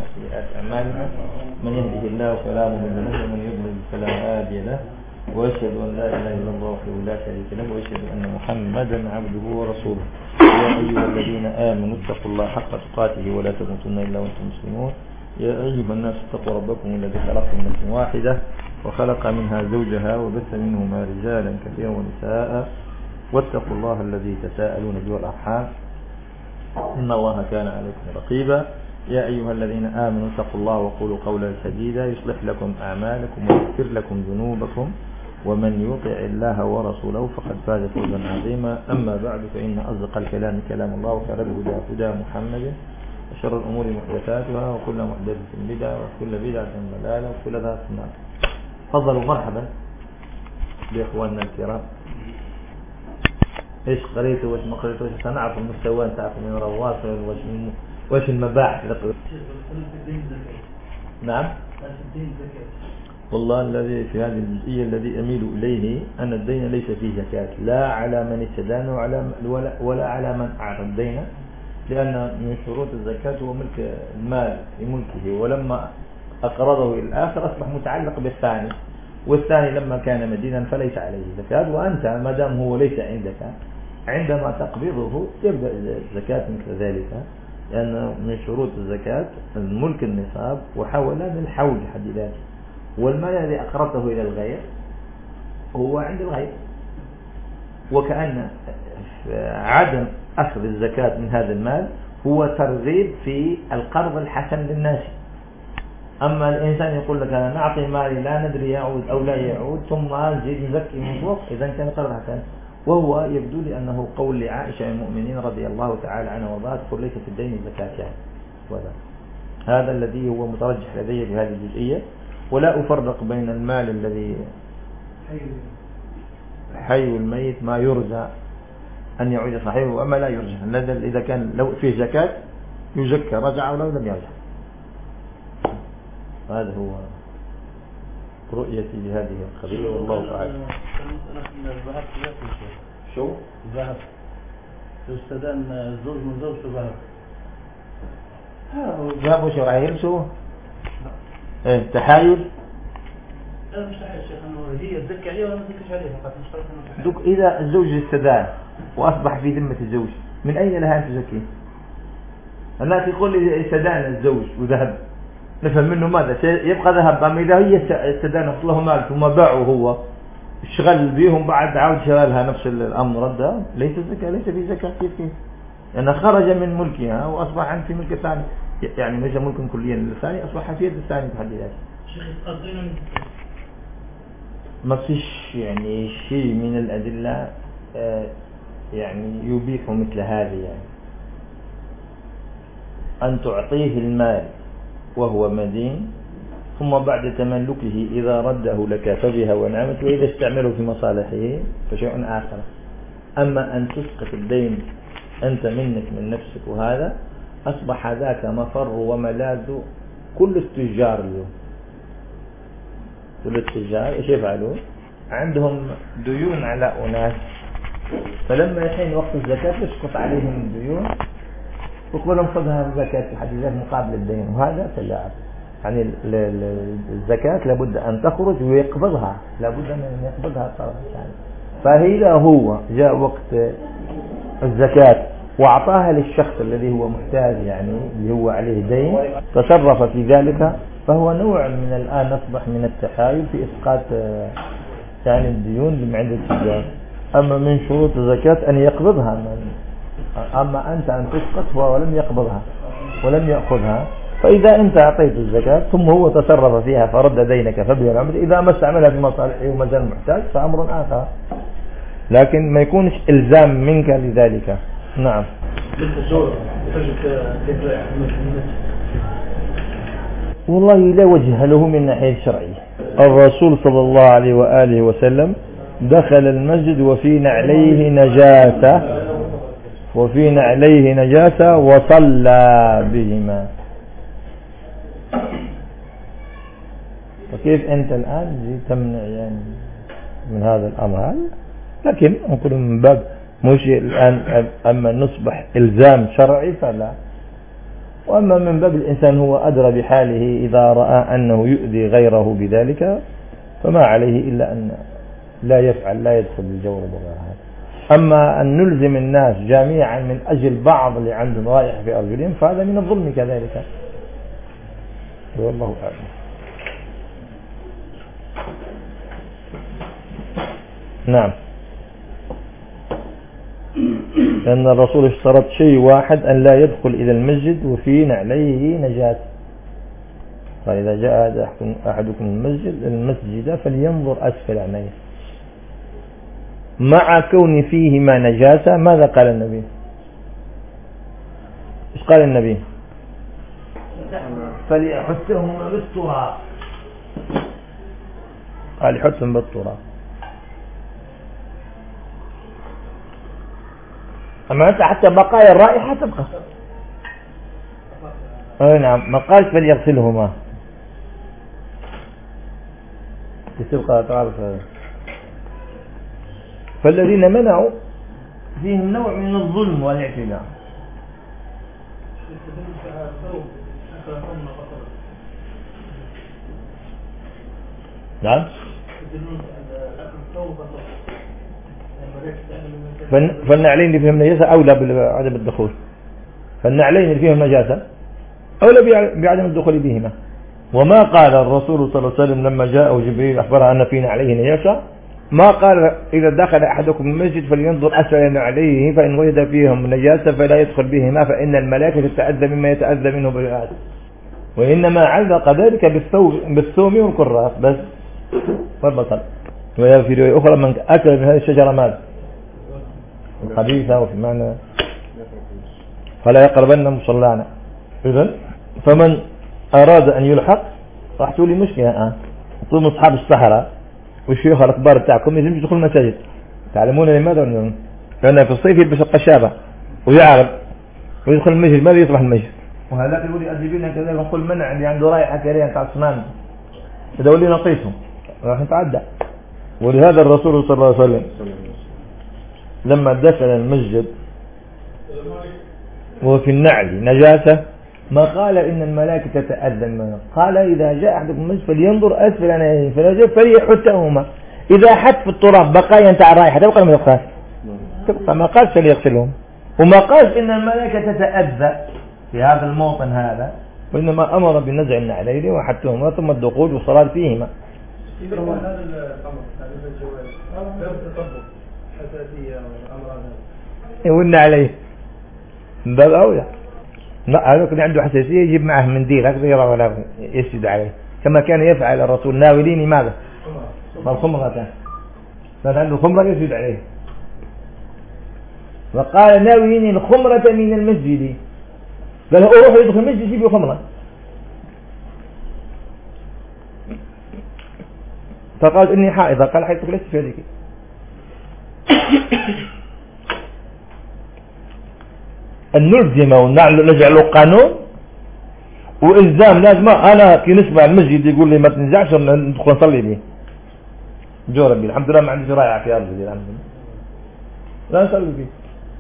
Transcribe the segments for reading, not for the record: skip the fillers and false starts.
سيئات أعمالنا من يهده الله فلا مضل له ومن يضلل فلا هادي له وأشهد أن لا إله إلا الله وحده لا شريك له وأشهد أن محمدا عبده ورسوله. يا أيها الذين آمنوا اتقوا الله حق تقاته ولا تموتن إلا وأنتم مسلمون. يا أيها الناس اتقوا ربكم الذي خلقكم من نفس واحدة وخلق منها زوجها وبث منهما رجالا كثيرا ونساء واتقوا الله الذي تساءلون به والأرحام إن الله كان عليكم رقيبا. يا أيها الذين آمنوا اتقوا الله وقولوا قولا سديدا يصلح لكم أعمالكم ويغفر لكم ذنوبكم ومن يطع الله ورسوله فقد فاز فوزا عظيما. أما بعد فإن أصدق الكلام كلام الله وخير الهدى هدى محمد وشر الأمور محدثاتها وكل محدثة بدعة وكل بدعة ضلالة وكل ذات النار. تفضلوا مرحبا بإخواننا الكرام. ايش قريتوا وايش ما قريتوا وايش سنعرف المستوى نتاعكم من الواصل وايش المباحث اللي نعم. والله الذي في هذه الجزئية الذي أميل إليه أن الدين ليس فيه زكاة لا على من استدان ولا على من أعطى الدين، لأن من شروط الزكاة هو ملك المال في ملكه، ولما أقرضه إلى الآخر أصبح متعلق بالثاني، والثاني لما كان مدينا فليس عليه زكاة، وأنت ما دام هو ليس عندك عندما تقبضه يبدأ الزكاة مثل ذلك، لأن من شروط الزكاة الملك النصاب وحولان الحول حد ذاته، والمال الذي أقرضته إلى الغير هو عند الغير، وكأن عدم أخذ الزكاة من هذا المال هو ترغيب في القرض الحسن للناس. أما الإنسان يقول لك أنا نعطي مالي لا ندري يعود أو لا يعود ثم نزيد نزكي من فوق، إذا كان قرض حسن. وهو يبدو لي أنه قول لعائشة المؤمنين رضي الله تعالى عنها وارضاها تقول ليس في الدين زكاة يعني. هذا الذي هو مترجح لدي في هذه الجزئية، ولا أفرق بين المال الذي حي الميت ما يرجى أن يعود صاحبه وأما لا يرجى. إذا كان لو فيه زكاة يزكى رجع ولو لم يرجع. هذا هو رؤيتي لهذه القضية والله تعالى. شو؟ ذهب يستدان الزوج من زوجته ذهب. ذهب وش راح يلبسوا؟ ايه تحايل؟ لا مش تحايل شيخ، انه هي تزكي عليه ولا ما تزكيش عليه فقط، مش شرط انه تحايل. دوك إذا الزوج استدان وأصبح في ذمة الزوج من أين لها أن تزكيه؟ الناس يقول لي استدان الزوج وذهب، نفهم منه ماذا؟ يبقى ذهب. أما إذا هي استدانت له مال ثم باعه هو اشتغل بيهم بعد عود شغلها نفس الأمر ردها، ليس زكاة، ليس في زكاة كيف لأنه خرج من ملكها وأصبح عند في ملك الثاني، يعني ليس ملكا كليا للثاني، أصبح في يد الثاني بحد ذاته. شيخ قصدنا ما فيش يعني شيء من الأدلة يعني يبيح مثل هذه، يعني أن تعطيه المال وهو مدين ثم بعد تملكه إذا رده لك فبها ونعمت، وإذا استعمله في مصالحه فشيء آخر. أما أن تسقط الدين أنت منك من نفسك، وهذا أصبح ذاك مفر وملاذ كل التجار اليوم. كل التجار إيش يفعلون؟ عندهم ديون على أناس، فلما يحين وقت الزكاة يسقط عليهم الديون ويقولون خذها الزكاة في حد ذاته مقابل الدين، وهذا تلاعب. يعني الزكاة لابد أن تخرج ويقبضها، لابد أن يقبضها الطرف الثاني. فإذا هو جاء وقت الزكاة وأعطاها للشخص الذي هو محتاج يعني اللي هو عليه دين تصرف في ذلك، فهو نوع من الآن أصبح من التحايل في إسقاط يعني الديون من عند التجار. أما من شروط الزكاة أن يقبضها، أما أنت أن تسقط هو ولم يقبضها ولم يأخذها، فإذا أنت أعطيت الزكاة ثم هو تصرف فيها فرد دينك فبها العمد، إذا ما استعملها في مصالحه وما زال محتاج فأمر آخر، لكن ما يكونش إلزام منك لذلك. نعم. والله لا وجه له من ناحية الشرعية. الرسول صلى الله عليه وآله وسلم دخل المسجد وفي نعليه نجاسة وصلى بهما. فكيف أنت الآن تمنع يعني من هذا الأمر؟ لكن نقول من باب مش الآن أما نصبح إلزام شرعي فلا، وأما من باب الإنسان هو أدرى بحاله، إذا رأى أنه يؤذي غيره بذلك فما عليه إلا أن لا يفعل، لا يدخل بالجور بغيرها. أما أن نلزم الناس جميعا من أجل بعض اللي عندهم رائحة في أرجلهم فهذا من الظلم كذلك، والله أعلم. نعم، لأن الرسول اشترط شيء واحد، أن لا يدخل إلى المسجد وفي نعليه نجاة. فإذا جاء أحدكم المسجد فلينظر أسفل عينيه، مع كون فيهما نجاسة. ماذا قال النبي؟ إيش قال النبي؟ فليحثهما بالتراب، قال يحثهم بالتراب. أما أنت حتى بقايا الرائحة تبقى. نعم، ما قالش فليغسلهما، تبقى تعرف هذا. فالذين منعوا فيهم نوع من الظلم والاعتداء. نعم، فالنعلين اللي فيهم نجاسة أولى بعدم الدخول، فالنعلين اللي فيهم نجاسة أولى بعدم الدخول بهما. وما قال الرسول صلى الله عليه وسلم لما جاءه جبريل أخبره أن في نعليه نجاسة، ما قال إذا دخل أحدكم المسجد فلينظر أسفل نعليه فإن وجد فيهم نجاسة فلا يدخل بهما فإن الملائكة تتأذى مما يتأذى منه بني آدم. وإنما علق ذلك بالثوم والكراث بس والبصل. وفي رواية أخرى من أكل من هذه الشجرة ماذا؟ الخبيثة، وفي معنى فلا يقربن مصلانا. إذن فمن أراد أن يلحق راح تقولي مشكلة الآن طول أصحاب الصحراء والشيوخ الأكبار بتاعكم يجب يدخل المساجد. تعلمون لماذا؟ لأن في الصيف يلبس القشابة ويعرب ويدخل المسجد، ماذا يصبح المسجد؟ وهذاك يقول لي أجيبينها كذا، نقول منع اللي عنده رايحة كريهة بتاع السنان إذا ولي نقيسهم راح نتعدى. ولهذا الرسول صلى الله عليه وسلم لما دخل المسجد وفي النعل نجاسة ما قال إن الملائكة تتأذى منه، قال إذا جاء أحدكم المسجد فلينظر أسفل عينيه فليحثهما، إذا حث في التراب بقايا نتاع الرائحة تبقى ما تبقاش، تبقى. ما قالش فليغسلهم، وما قالش إن الملائكة تتأذى في هذا الموطن هذا، وإنما أمر بنزع النعلين وحثهما ثم الدخول والصلاة فيهما. يقولنا عليه باب أولى. لا، هذا كان عنده حساسية يجيب معه منديل هكذا يرى ولا يسجد عليه، كما كان يفعل الرسول ناوليني ماذا؟ الخمرة، كان عنده خمرة يسجد عليه، وقال ناوليني الخمرة من المسجد، قال أروح يدخل المسجد يجيب خمرة، فقال إني حائضة، قال حيث لست في هذيك. أن نلزم ونجعله قانون وإلزام، لازم أنا كي نسمع المسجد يقول لي ما تنزعش ندخل نصلي به جوربي، الحمد لله ما عندي رايعة في أرضي، الحمد لله لا نصلي به.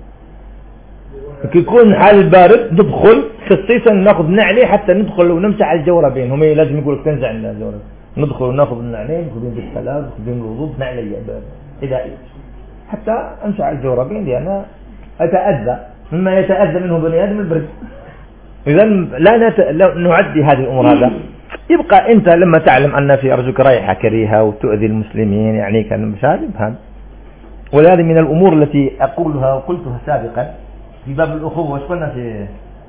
كي يكون حال البارد ندخل خصيصا ناخذ نعلي حتى ندخل ونمسح على الجوربين، هم لازم يقولك تنزع الجورب، ندخل وناخذ النعلين ناخذين بالسلام ناخذين الوضوء نعلي إذا حتى أمسح على الجوربين، لأن أتأذى مما يتأذى منه بني آدم البرد. إذا لا نعدي هذه الأمور. هذا يبقى أنت لما تعلم أن في أرجلك رائحة كريهة وتؤذي المسلمين يعني كان مشاهد هذا. وهذه من الأمور التي أقولها وقلتها سابقا في باب الأخوة. وش قلنا في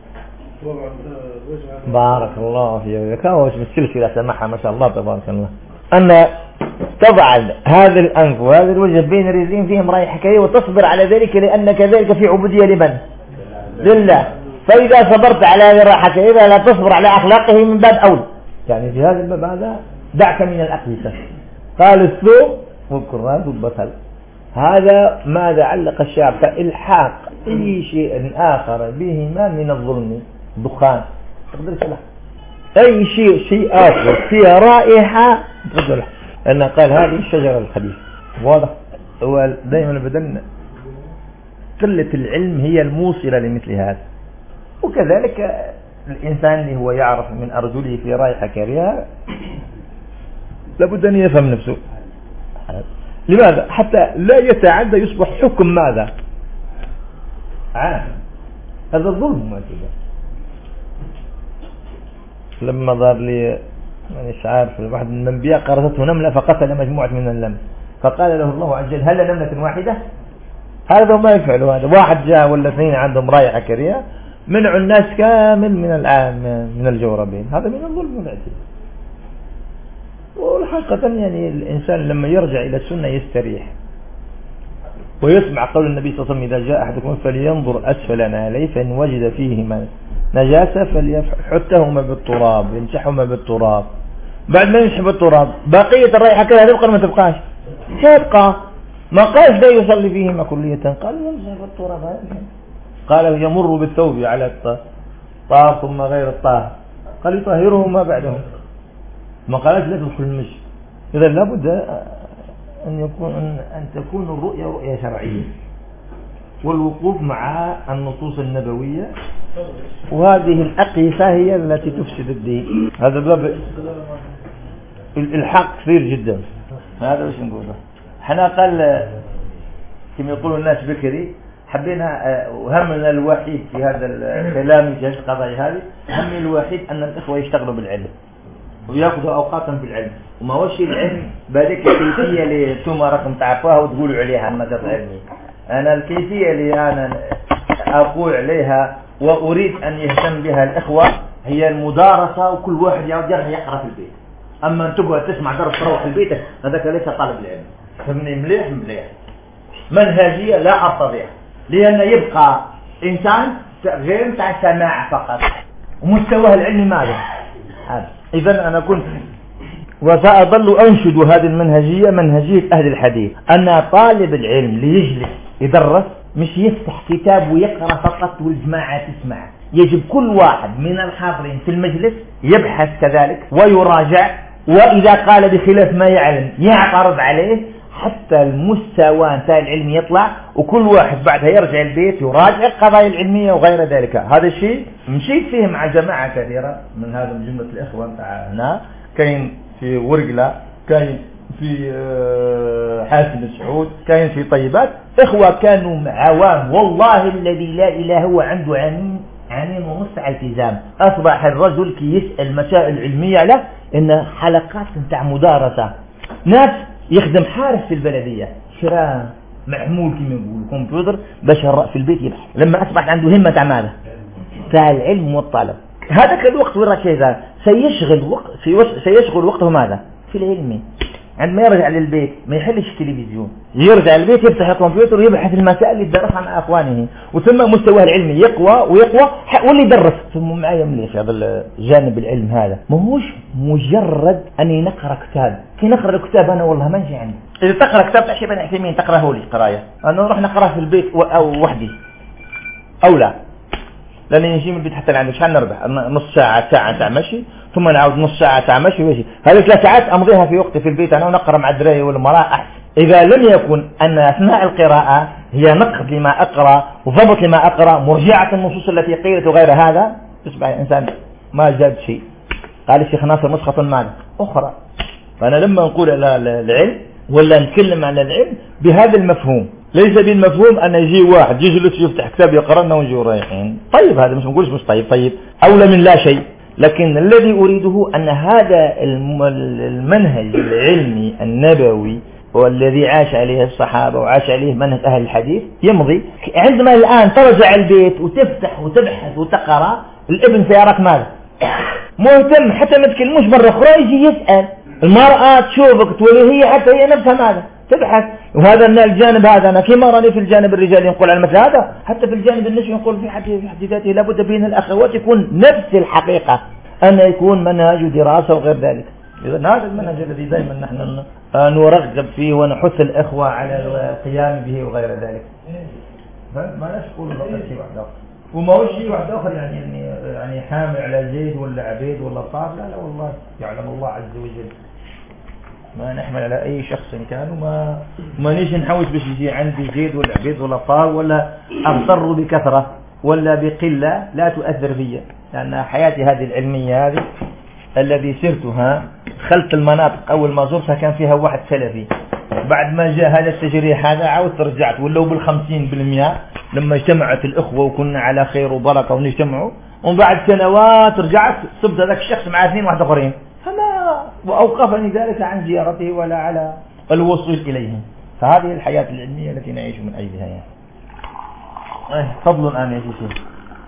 بارك الله فيك وش بالسلسلة سمحها ما شاء الله تبارك الله، أن تضع هذا الأنف وهذا الوجه بين الرجلين فيهم رائحة كريهة وتصبر على ذلك، لأنك ذلك في عبودية لمن؟ لله. فإذا صبرت على هذه الرائحة إذا لا تصبر على أخلاقه من باب أول، يعني في هذا الباب هذا دعك من الأقيسة. قال الثوم والكراث والبصل، هذا ماذا علق الشعب؟ فإلحاق أي شيء آخر بهما من الظلم، دخان تقدر تلحق أي شيء آخر فيها رائحة تقدر تلحق، لأنه قال هذه الشجرة الخبيثة. واضح؟ هو دائما بدلنا قلة العلم هي الموصلة لمثل هذا. وكذلك الإنسان اللي هو يعرف من أرجله في رائحة كريهة لابد أن يفهم نفسه. لماذا؟ حتى لا يتعدى يصبح حكم ماذا؟ عام. هذا الظلم ما كده. لما ظهر لي مانيش عارف واحد من الأنبياء قرصته نملة فقتل مجموعة من النمل، فقال له الله عز وجل: هل نملة واحدة؟ هذا ما يفعله. هذا واحد جاء ولا اثنين عندهم رائحة كريهة منعوا الناس كامل من الجوربين. هذا من الظلم والاعتداء. والحقيقة يعني الإنسان لما يرجع إلى السنة يستريح ويسمع قول النبي صلى الله عليه وسلم: إذا جاء أحدكم فلينظر أسفل نعليه فإن وجد فيهما نجاسة فليحتهما بالتراب، يمسحهما بالتراب. بعد ما يمسح بالتراب بقية الرائحة كلها تبقى ما تبقاش؟ تبقى. ما قالش لا يصلي فيهما كلية، قال يمسح بالتراب. قال يمر بالثوب على الطاهر ثم غير الطاهر، قال يطهرهما بعدهم. ما قالش لا تدخل المسجد. إذا لابد أن تكون الرؤية رؤية شرعية والوقوف مع النصوص النبوية، وهذه الأقيسة هي التي تفسد الدين. هذا باب الحق كثير جدا. هذا وش نقوله احنا؟ قال كما يقولوا الناس بكري، حبينا وهمنا الوحيد في هذا الكلام في القضايا هذه، هم الوحيد أن الإخوة يشتغلوا بالعلم ويأخذوا أوقاتهم بالعلم، وما هوش العلم بهذيك الكيفية اللي انتم راكم تعرفوها وتقولوا عليها المدى العلمي. أنا الكيفية اللي أنا أقول عليها وأريد أن يهتم بها الإخوة هي المدارسة، وكل واحد يرجع يقرأ في البيت. أما أن تقعد تسمع درس تروح البيت، هذاك ليس طالب العلم. فهمني مليح مليح. منهجية لا أرتضيها، لأن يبقى إنسان غير متاع سماع فقط، ومستواه العلمي ماذا؟ إذن أنا كنت وسأظل أنشد هذه المنهجية، منهجية أهل الحديث، أن طالب العلم اللي يجلس يدرس مش يفتح كتاب ويقرأ فقط والجماعة تسمع. يجب كل واحد من الحاضرين في المجلس يبحث كذلك ويراجع، وإذا قال بخلاف ما يعلم يعترض عليه حتى المستوى نتاع العلم يطلع، وكل واحد بعدها يرجع البيت يراجع القضايا العلمية وغير ذلك. هذا الشيء مشيت فيه مع جماعة كثيرة من هذا من جملة الإخوة نتاع هنا، كاين في ورقلة، كاين في حاسم السعود، كاين في طيبات. إخوة كانوا عوام والله الذي لا إله هو عنده عامين ونص على التزام. أصبح الرجل كي يسأل مسائل علمية له إن حلقات نتاع مدارسة. ناس يخدم حارس في البلدية، شراء محمول كما يقول كمبيوتر باش في البيت يبحث. لما أصبح عنده همة تاع ماذا؟ تاع العلم والطلب. هذاك الوقت وين راك هذا سيشغل وقته ماذا؟ في العلم. عندما يرجع للبيت ما يحلش التلفزيون، يرجع البيت يفتح الكمبيوتر ويبحث المسائل اللي يدرسها مع اخوانه، وثم مستواه العلمي يقوى واللي يدرس. ثم معايا مليح هذا الجانب العلم هذا ماهوش مجرد اني نقرا كتاب. كي نقرا الكتاب انا والله ما نجي عندي. اذا تقرا كتاب تاع شيخ ابن عثيمين تقراه لي قرايه، انا نروح نقراه في البيت او وحدي او لا، لاني نجي من البيت حتى عندي شحال نربح نص ساعه تاع مشي، ثم نعاود نص ساعه تاع مشي ويجي. هذه 3 ساعات امضيها في وقتي في البيت انا ونقرا مع الدراري والمراه احسن. اذا لم يكن ان اثناء القراءه هي نقد لما اقرا وضبط لما اقرا، مرجعه النصوص التي قيلت وغير هذا، تصبح الانسان ما جاب شيء. قال الشيخ ناصر نسخه ماذا اخرى. فانا لما نقول على العلم ولا نتكلم عن العلم بهذا المفهوم، ليس بالمفهوم أن يجي واحد يجلس يفتح كتاب يقرأنا ونجي رايحين. طيب هذا مش نقولش مش طيب أولى من لا شيء. لكن الذي أريده أن هذا المنهج العلمي النبوي والذي عاش عليه الصحابة وعاش عليه منهج أهل الحديث يمضي. عندما الآن ترجع البيت وتفتح وتبحث وتقرأ، الابن سيراك ماذا؟ مهتم، حتى ما تكلموش مرة أخرى يجي يسأل. المرأة تشوفك تولي هي حتى هي نفسها ماذا؟ تبحث. وهذا الجانب هذا أنا كما راني في الجانب الرجال ينقل على مثل هذا، حتى في الجانب النسوي ينقل في حد ذاته. لابد بين الأخوات يكون نفس الحقيقة، أن يكون منهج دراسة وغير ذلك. إذا هذا المنهج الذي دائما نحن نرغب فيه ونحث الإخوة على القيام به وغير ذلك. ما نقول شيء واحد آخر، وما هو شيء واحد آخر يعني حامل على زيد ولا عبيد ولا طار. لا والله يعلم الله عز وجل. ما نحمل على أي شخص كان، وما نيجي نحوس باش يجي عندي زيد ولا عبيد ولا طار ولا أغتر بكثرة. ولا بقلة لا تؤثر فيا، لأن حياتي هذه العلمية هذه الذي سرتها دخلت المناطق أول ما زرتها كان فيها واحد سلفي، بعد ما جاء هذا التجريح هذا عاودت رجعت ولو بال50% لما اجتمعت الأخوة وكنا على خير وبركة ونجتمعوا، وبعد سنوات رجعت صبت هذاك الشخص مع 2 واحد آخرين، فما وأوقفني ذلك عن زيارته ولا على الوصول إليه. فهذه الحياة العلمية التي نعيش من أجلها يعني. فضل الآن يا شيخ.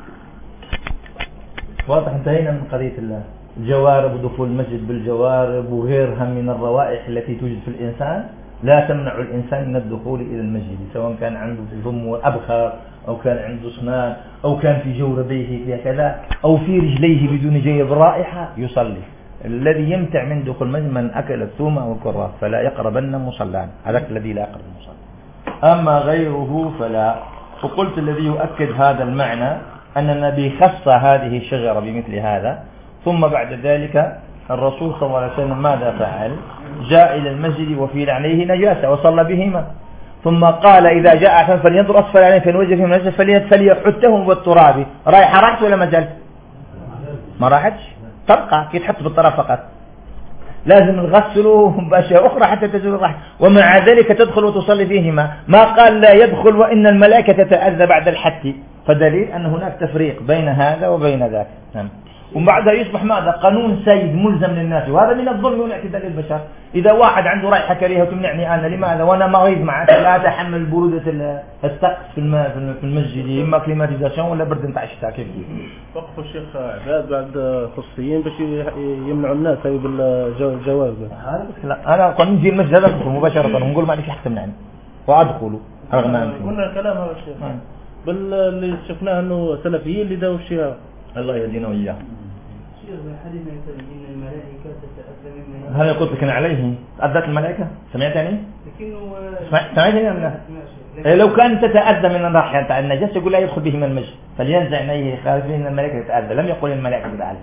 واضح انتهينا من قضية الجوارب ودخول المسجد بالجوارب وغيرها من الروائح التي توجد في الإنسان لا تمنع الإنسان من الدخول إلى المسجد، سواء كان عنده في فمه أبخر أو كان عنده أسنان أو كان في جوربيه فيها كذا أو في رجليه بدون جيب رائحة يصلي. الذي يمتع من دخول المسجد من أكل الثوم أو الكراث فلا يقربن مصلى، هذاك الذي لا يقرب المصلى، أما غيره فلا. وقلت الذي يؤكد هذا المعنى أن النبي خص هذه الشجرة بمثل هذا، ثم بعد ذلك الرسول صلى الله عليه وسلم ماذا فعل؟ جاء إلى المسجد وفي عليه نجاسة وصلى بهما، ثم قال إذا جاء أحد فلينظر أسفل عليه فإن وجد فيه نجاسة فليحته بالتراب. راحت ولا ما زالت؟ ما راحتش، تبقى كي تحط بالتراب فقط، لازم نغسله بأشياء أخرى حتى تزول الرحم، ومع ذلك تدخل وتصلي فيهما. ما قال لا يدخل وإن الملائكة تتأذى بعد الحت، فدليل أن هناك تفريق بين هذا وبين ذاك. وبعدها يصبح ماذا؟ قانون سيد ملزم للناس، وهذا من الظلم والاعتداء للبشر. إذا واحد عنده رائحة كريهة وتمنعني أنا، لماذا وأنا مريض معك لا أتحمل برودة الطقس في المسجد، إما كليماتيزاسيون ولا برد نتاع الشتاء؟ كيف وقف الشيخ عباد بعد خصوصيين باش يمنعوا الناس هاي بالجواز؟ لا أنا كنت نجي المسجد هذا أدخل مباشرة ونقول ما عنديش حق تمنعني وأدخله رغم أنفي. قلنا الكلام هذا الشيخ اللي شفناه أنه سلفيين اللي داوا الشيء. الله يهدينا وإياه. شيخ الحديث يقول إن الملائكة تتأذى مما هل قلت لك عليه أذت الملائكة؟ سمعتني؟ لكنه سمعتني أم لا؟ لو كان تتأذى من الراحة تاع النجاسة يقول لا يدخل به من المسجد فلينزع عينيه خارجين من الملائكة تتأذى، لم يقل الملائكة تتأذى.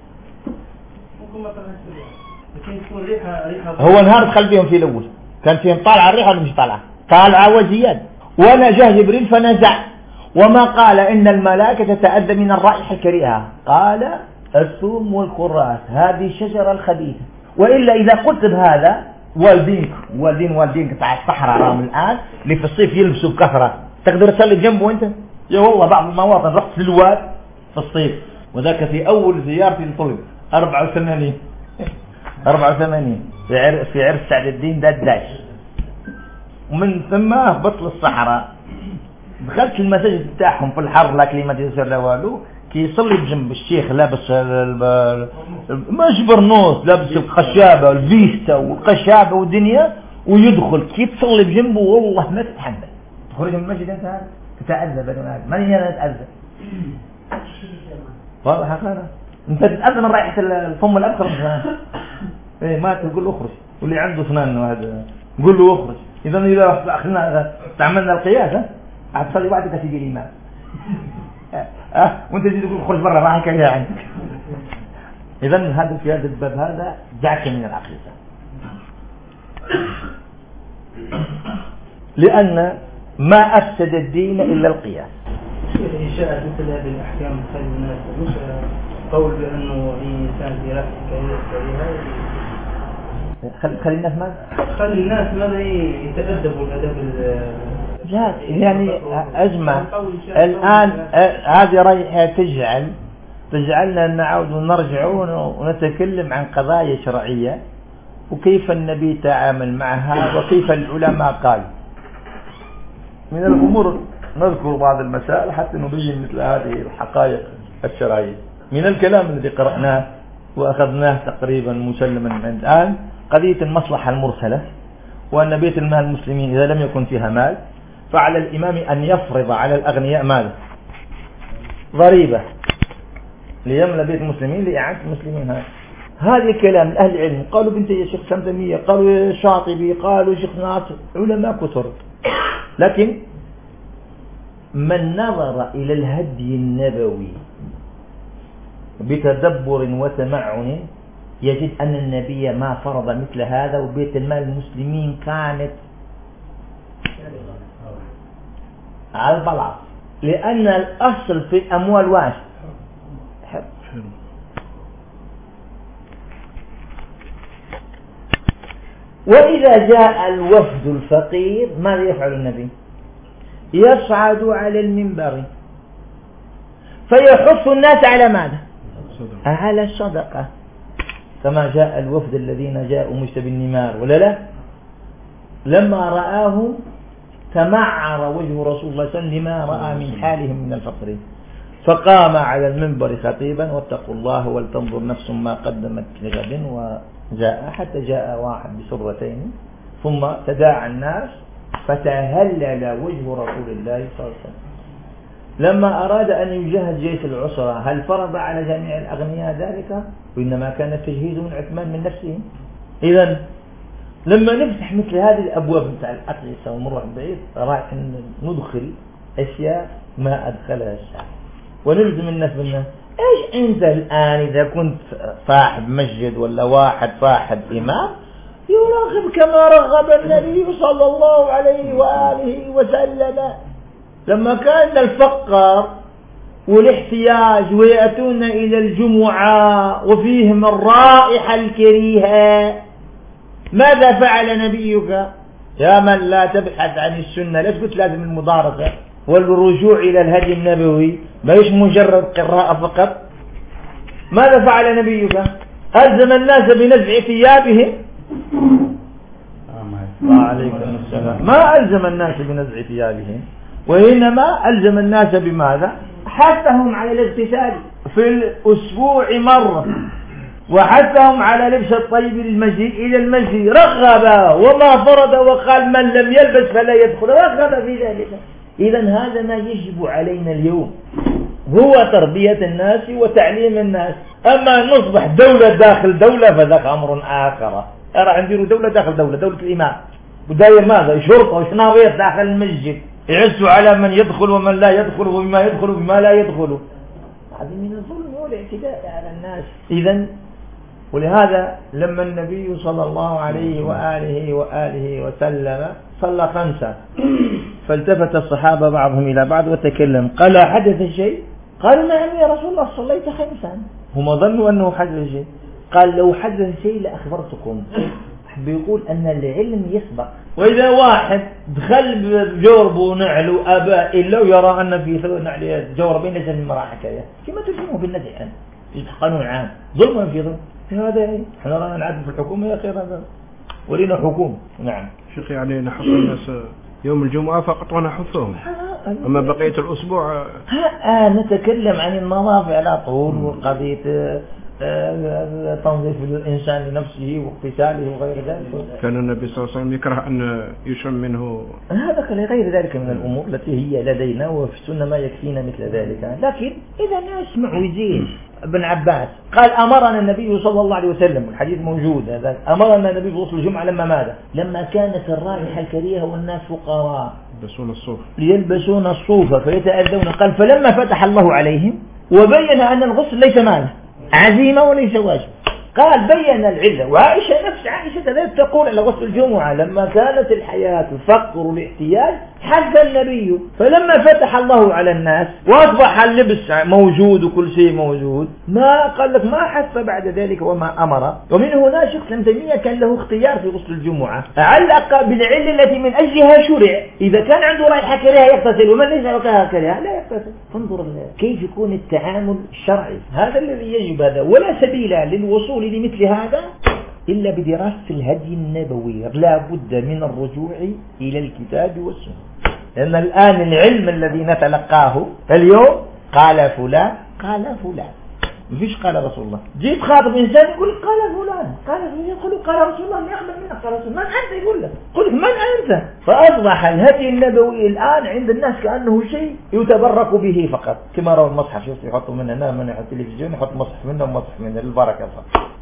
ممكن ما طلعش لكن تكون ريحة هو نهار دخل بهم في الأول كان فيهم طالعة الريحة ولا مش طالعة؟ طالعة وزيادة، ونجاه جبريل فنزع، وما قال إن الملائكة تتأذى من الرائحة الكريهة، قال الثوم والكراث هذه الشجرة الخبيثة. وإلا إذا قلت بهذا والدينك تاع الصحراء راهم الآن اللي في الصيف يلبسوا بكثرة، تقدر تصلي جنبه أنت؟ يا والله بعض المواطن رحت في الواد في الصيف، وذاك في أول زيارتي لطلب 84 في عرس سعد الدين داش، ومن ثم هبطت للصحراء، دخلت المساجد بتاعهم في الحر لا كليماتيزاسيون لا والو، كي يصلي بجنب الشيخ لابس مش برنوس، لابس الخشابة الفيستا والقشابة والدنيا، ويدخل كي تصلي بجنبه والله ما تتحمل تخرج من المسجد انت تتأذى بدون هذا. من هنا تتأذى؟ واضح هذا انت تتأذى من رائحة الفم الأبخر. ايه ما تقول له اخرج، واللي عنده اسنان هذا قول له اخرج. اذا اخذنا تعملنا القياس هتصلي بعدك تيجي الإمام وانت تجي تقول خرج برا راح كذا عندك. اذا هذا في هذا الباب هذا دعك من العقيدة، لأن ما أفسد الدين إلا القياس. إنشاء مثل هذه الأحكام خير الناس، مش قول بأنه إنسان في رأسه كريهة. خلي الناس ماذا؟ خلي الناس ماذا يتأدبوا الأدب يعني أجمع الآن هذه رايحة تجعلنا نعود ونرجع ونتكلم عن قضايا شرعية وكيف النبي تعامل معها وكيف العلماء قالوا. من الأمور نذكر بعض المسائل حتى نبين مثل هذه الحقائق الشرعية. من الكلام الذي قرأناه وأخذناه تقريبا مسلما من الآن قضية المصلحة المرسلة، وأن بيت المال المسلمين إذا لم يكن فيها مال فعلى الإمام أن يفرض على الأغنياء ماذا؟ ضريبة ليملأ بيت المسلمين لإعانة المسلمين. هذا كلام أهل العلم، قالوا بنت يا شيخ سمدمية، قالوا يا شاطبي، قالوا شيخ ناصر، علماء كثر. لكن من نظر إلى الهدي النبوي بتدبر وتمعن يجد أن النبي ما فرض مثل هذا، وبيت المال المسلمين كانت على البلاط لأن الأصل في الأموال واحد. وإذا جاء الوفد الفقير ماذا يفعل النبي؟ يصعد على المنبر فيحث الناس على ماذا؟ على الصدقة، كما جاء الوفد الذين جاءوا مشتبه النمار ولا لا؟ لما رآهم تمعر وجه رسول الله صلى الله عليه وسلم لما رأى من حالهم من الفقر، فقام على المنبر خطيبا واتقوا الله ولتنظر نفس ما قدمت لغد، وجاء حتى جاء واحد بسرتين ثم تداعى الناس فتهلل وجه رسول الله صلى الله عليه وسلم. لما أراد أن يجهز جيش العسرة هل فرض على جميع الأغنياء ذلك؟ وإنما كان التجهيز من عثمان من نفسه. إذن لما نفتح مثل هذه الأبواب مثل الأطلسة ونروح بعيد راح ندخل أشياء ما أدخلها الشعب ونلزم الناس بالناس. إيش أنت الآن إذا كنت صاحب مسجد ولا واحد صاحب إمام يراغب كما رغب النبي صلى الله عليه وآله وسلم لما كان الفقر والاحتياج ويأتون إلى الجمعة وفيهم الرائحة الكريهة، ماذا فعل نبيك؟ يا من لا تبحث عن السنة، ليش قلت لازم المدارسة والرجوع إلى الهدي النبوي، ما يش مجرد قراءة فقط. ماذا فعل نبيك؟ ألزم الناس بنزع ثيابهم. وعليكم السلام. ما ألزم الناس بنزع ثيابهم، وإنما ألزم الناس بماذا؟ حثهم على الاغتسال في الأسبوع مرة، وحثهم على لبس الطيب للمسجد إلى المسجد، رغب وما فرض وقال من لم يلبس فلا يدخل، رغب في ذلك. إذن هذا ما يجب علينا اليوم، هو تربية الناس وتعليم الناس. أما نصبح دولة داخل دولة فذاك أمر آخر. راح نديروا دولة داخل دولة، دولة الإمام وداير ماذا؟ شرطة وشناوير داخل المسجد يعزوا على من يدخل ومن لا يدخل وبما يدخل وبما لا يدخل. هذا من الظلم والاعتداء على الناس. إذن ولهذا لما النبي صلى الله عليه وآله وسلم صلى 5 فالتفت الصحابة بعضهم إلى بعض وتكلم، قال حدث شيء؟ قالوا نعم يا رسول الله صليت 5. هم ظنوا أنه حدث شيء. قال لو حدث شيء لأخبرتكم. بيقول أن العلم يسبق، وإذا واحد دخل بجوربه نعل أباء إلا ويرى أن في نعل جوربين ليس من مراحكة، كما تلزمه بالنزع الآن قانون عام، ظلم في ظلم. هذا احنا رانا نعرف في الحكومة يا أخي، هذا ولينا حكومة. نعم شيخ، يعني نحط الناس يوم الجمعة فقط ونحثهم، أما بقية الأسبوع نتكلم عن النظافة على طول، وقضية تنظيف الإنسان لنفسه واغتساله وغير ذلك. كان النبي صلى الله عليه وسلم يكره أن يشم منه هذا غير ذلك من الأمور التي هي لدينا، وفي السنة ما يكفينا مثل ذلك. لكن إذا نسمع ويزيد ابن عباس قال أمرنا النبي صلى الله عليه وسلم، الحديث موجود هذا، أمرنا النبي في غسل الجمعة لما ماذا؟ لما كانت الرائحة الكريهة والناس فقراء يلبسون الصوف فيتأذون. قال فلما فتح الله عليهم وبين أن الغسل ليس ماذا؟ عزيمة وليس واجب. قال بين العلة. وعائشة نفس عائشة ذات تقول على غسل الجمعة لما كانت الحياة الفقر والاحتياج حث النبي، فلما فتح الله على الناس وأصبح اللبس موجود وكل شيء موجود ما قال لك ما حث بعد ذلك وما أمر. ومن هنا شيخ ابن تيمية كان له اختيار في غسل الجمعة، علق بالعلة التي من أجلها شرع. إذا كان عنده رائحة كريهة يغتسل، ومن ليس رائحة كريهة لا يغتسل. انظر كيف يكون التعامل الشرعي، هذا الذي يجب هذا، ولا سبيل للوصول لمثل هذا إلا بدراسة الهدي النبوي. لا بد من الرجوع إلى الكتاب والسنة، لأن الآن العلم الذي نتلقاه اليوم قال فلان قال فلان، مفيش قال رسول الله. جيت خاطب إنسان يقول قال فلان قال فلان، يقول قال رسول الله، يقبل منك قال رسول الله. من أنت؟ يقول لك قل من أنت؟ فأصبح الهدي النبوي الآن عند الناس كأنه شيء يتبرك به فقط، كما روى المصحف. شوف يحطوا من هنا من التلفزيون يحط مصحف منه ومصحف منه للبركة.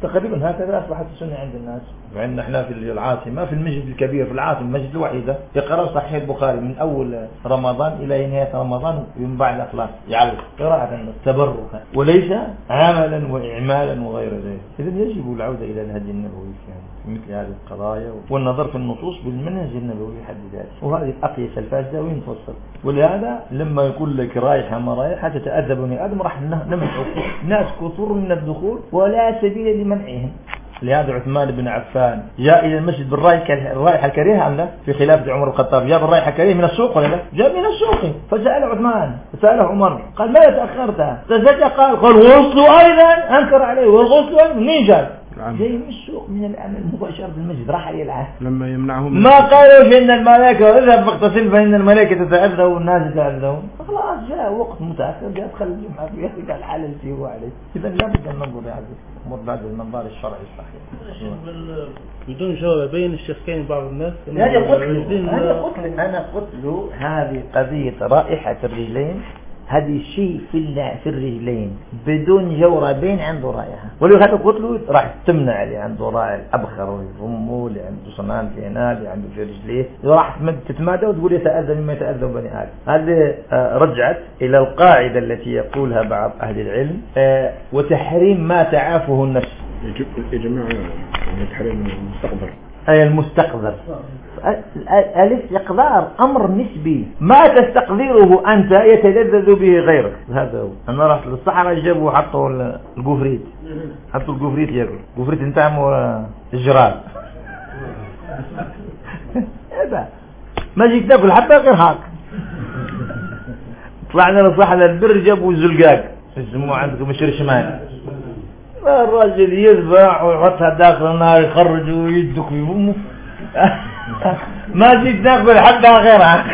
تقريبا هكذا أصبحت السنة عند الناس. وعندنا احنا في العاصمة في المسجد الكبير في العاصمة المسجد الوحيدة يقرأ صحيح البخاري من أول رمضان إلى نهاية رمضان ومن بعد خلاص يعلق قراءة تبركا وليس عملا وإعمالا وغير ذلك. إذن يجب العودة إلى الهدي النبوي في مثل هذه القضايا والنظر في النصوص بالمنهج النبوي حد ذاته، وهذه الأقيسة الفاسدة وين توصل. ولهذا لما يقول لك رايحة ما رايحة تتأذى بني آدم راح نمنع ناس كثر من الدخول ولا سبيل لمنعهم. لهذا عثمان بن عفان جاء إلى المسجد بالرائحة الكريهة أم لا؟ في خلافة عمر الخطاب جاء بالرائحة الكريهة من السوق ولا لا؟ جاء من السوق. فسأل عثمان فسأله عمر قال ماذا تأخرت؟ تزكى قال والغسل أيضا أنكر عليه والغسل أيضا مين جاء؟ جاي من السوق من العمل مباشرة في المسجد راح يلعب لما يمنعهم ما قالوا إن الملائكة اذهب فاغتسل فإن الملائكة تتأذى والناس يتأذون. خلاص جاء وقت متأخر جاء دخل الجمعة فيها قال حلل فيه وعليه. إذا لابد أن ننظر لهذه الأمور بعد المنظار الشرعي الصحيح. بدون جواب بين الشيخين بعض الناس أنا قلت له هذه قضية رائحة الرجلين هذه شيء في الرجلين بدون جوربين عنده رائحة، ولهذا قلت له راح تمنع اللي عنده رائحة الأبخر ويفمه اللي عنده صنان في عناه اللي عنده في رجليه راح تتمادى وتقول يتأذى مما يتأذى بني آدم. هذه رجعت إلى القاعدة التي يقولها بعض أهل العلم وتحريم ما تعافه النفس. يا جماعة تحريم المستقبل أي المستقذر. الاستقذار أمر نسبي ما تستقذره أنت يتلذذ به غيرك. هذا هو. أنا رحت للصحراء جابوا حطوا القفريت حطوا القفريت يأكل قفريت انتعم الجراد هذا ما جيت تأكل حتى غير هاك. طلعنا للصحراء البر جابوا الزلقاق يسموه عندكم الشرشمان. الرجل يذبح ويحطها داخل النار يخرج ويدك ويمه ما جيت ناكل حتى غيرها.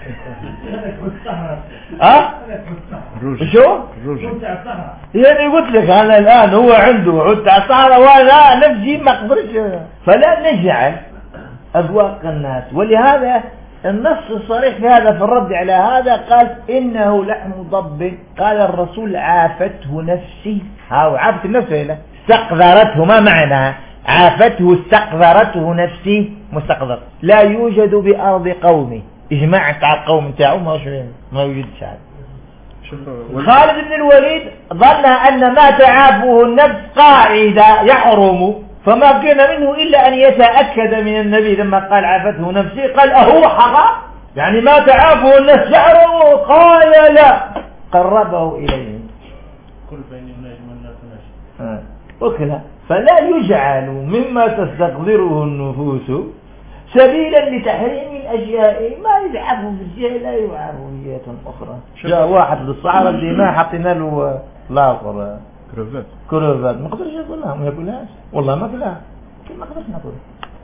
شو يعني قلت لك انا الان هو عنده عدت على الصحراء ولا نفسي ما اقدرش. فلا نجعل اذواق الناس. ولهذا النص الصريح في هذا في الرد على هذا قال إنه لحم ضب. قال الرسول عافته نفسي. هاو عافت النفس ولا استقذرته. ما معنى عافته؟ استقذرته نفسي مستقذر. لا يوجد بأرض قومي إجماع على القوم تاعه ما يوجد شعب. خالد بن الوليد ظن أن ما تعافه النفس قاعدة يحرم فما كان منه إلا أن يتأكد من النبي لما قال عافته نفسي قال أهو حرام يعني ما تعافه النفس يحرم؟ قال لا قربه إليه كل بين الناس والناس وكلا. فلا يجعل مما تستقذره النفوس سبيلا لتحريم الأشياء ما يلعبه بالشيء لا يلعبه بجهة أخرى. جاء واحد للصحراء اللي ما حطينا له لاخر كروفات ما قدرش ياكلها ما ياكلهاش والله ما اكلها ما قدرش ناكلها.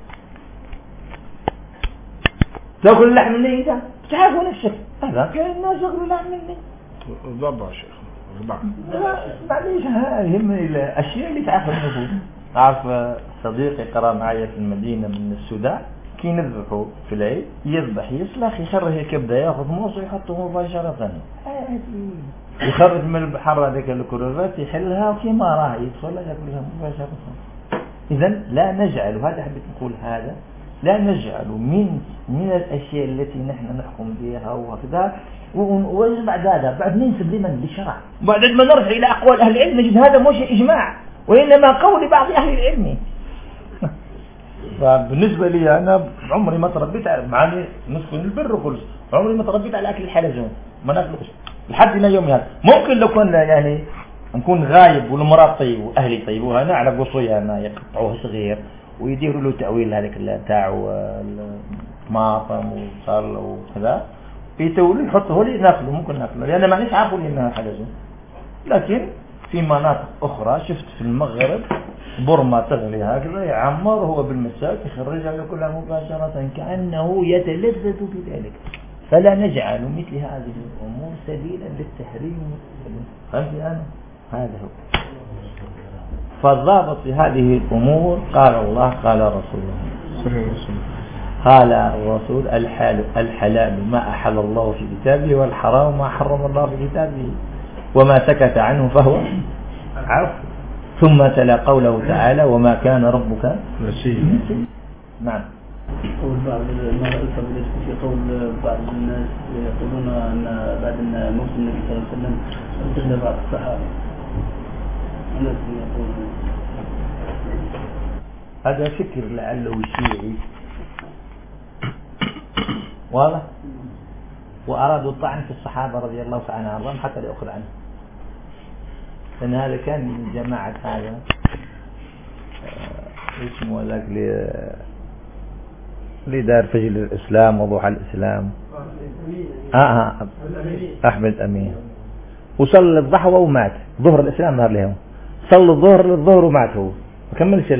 تاكل اللحم الني ده تعرفوا نفسك هذا كان الناس ياكلوا اللحم الني ضبع شيخ ضبع. معليش يهمني الاشياء اللي تعرفها النفوس. اعرف صديقي قرا معي في المدينه من السودان كي نذبحوا في العيد يذبح يسلخ يخرج الكبده ياخذ موس ويحطه مباشره يخرج من البحر هذيك الكروفات يحلها وكما راه يدخلها ياكلها مباشره. اذا لا نجعل وهذا حبيت نقول هذا لا نجعل من الاشياء التي نحن نحكم بها وكذا وبعد هذا بعد ننسب لمن للشرع بعد ما نرجع الى اقوال اهل العلم نجد هذا مش اجماع وانما قول بعض اهل العلم. فبالنسبه لي انا عمري ما تربيت معاني نسكن البر وكل عمري ما تربيت على اكل الحلزون ما ناكلوش لحد يومي هذا. ممكن لو كنا يعني نكون غايب والمرأة طيب واهلي طيبوها انا على قصويا انا يقطعوه صغير ويديروا له تاويل هذاك تاعو الطماطم وصل وكذا يتولوا يحطوه لي ناكله ممكن ناكله لان مانيش عارفوا انها حلزون. لكن في مناطق اخرى شفت في المغرب برما تغلي هكذا يعمر هو بالمساك يخرجها ياكلها مباشرة كأنه يتلذذ بذلك. فلا نجعل مثل هذه الأمور سبيلا للتحريم. هذا هو. فالضابط في هذه الأمور قال الله قال رسول الله قال الرسول الحلال ما أحل الله في كتابه والحرام ما حرم الله في كتابه وما سكت عنه فهو عفو. ثم تلا قوله تعالى وما كان ربك نسيا. نعم. قول بعض في قول بعض الناس يقولون أن بعد موت النبي صلى الله عليه وسلم ارتد بعض الصحابة. الناس يقولون هذا فكر لعله شيعي واضح، وأرادوا الطعن في الصحابة رضي الله تعالى عنهم حتى لا يأخذ عنه، لأن هذا كان من جماعة هذا اسمه ذاك لدار فجر الإسلام وضوح الإسلام أحمد أمين، وصلى الضحى ومات ظهر الإسلام نهار لهم، صلى الظهر ومات هو ما كملش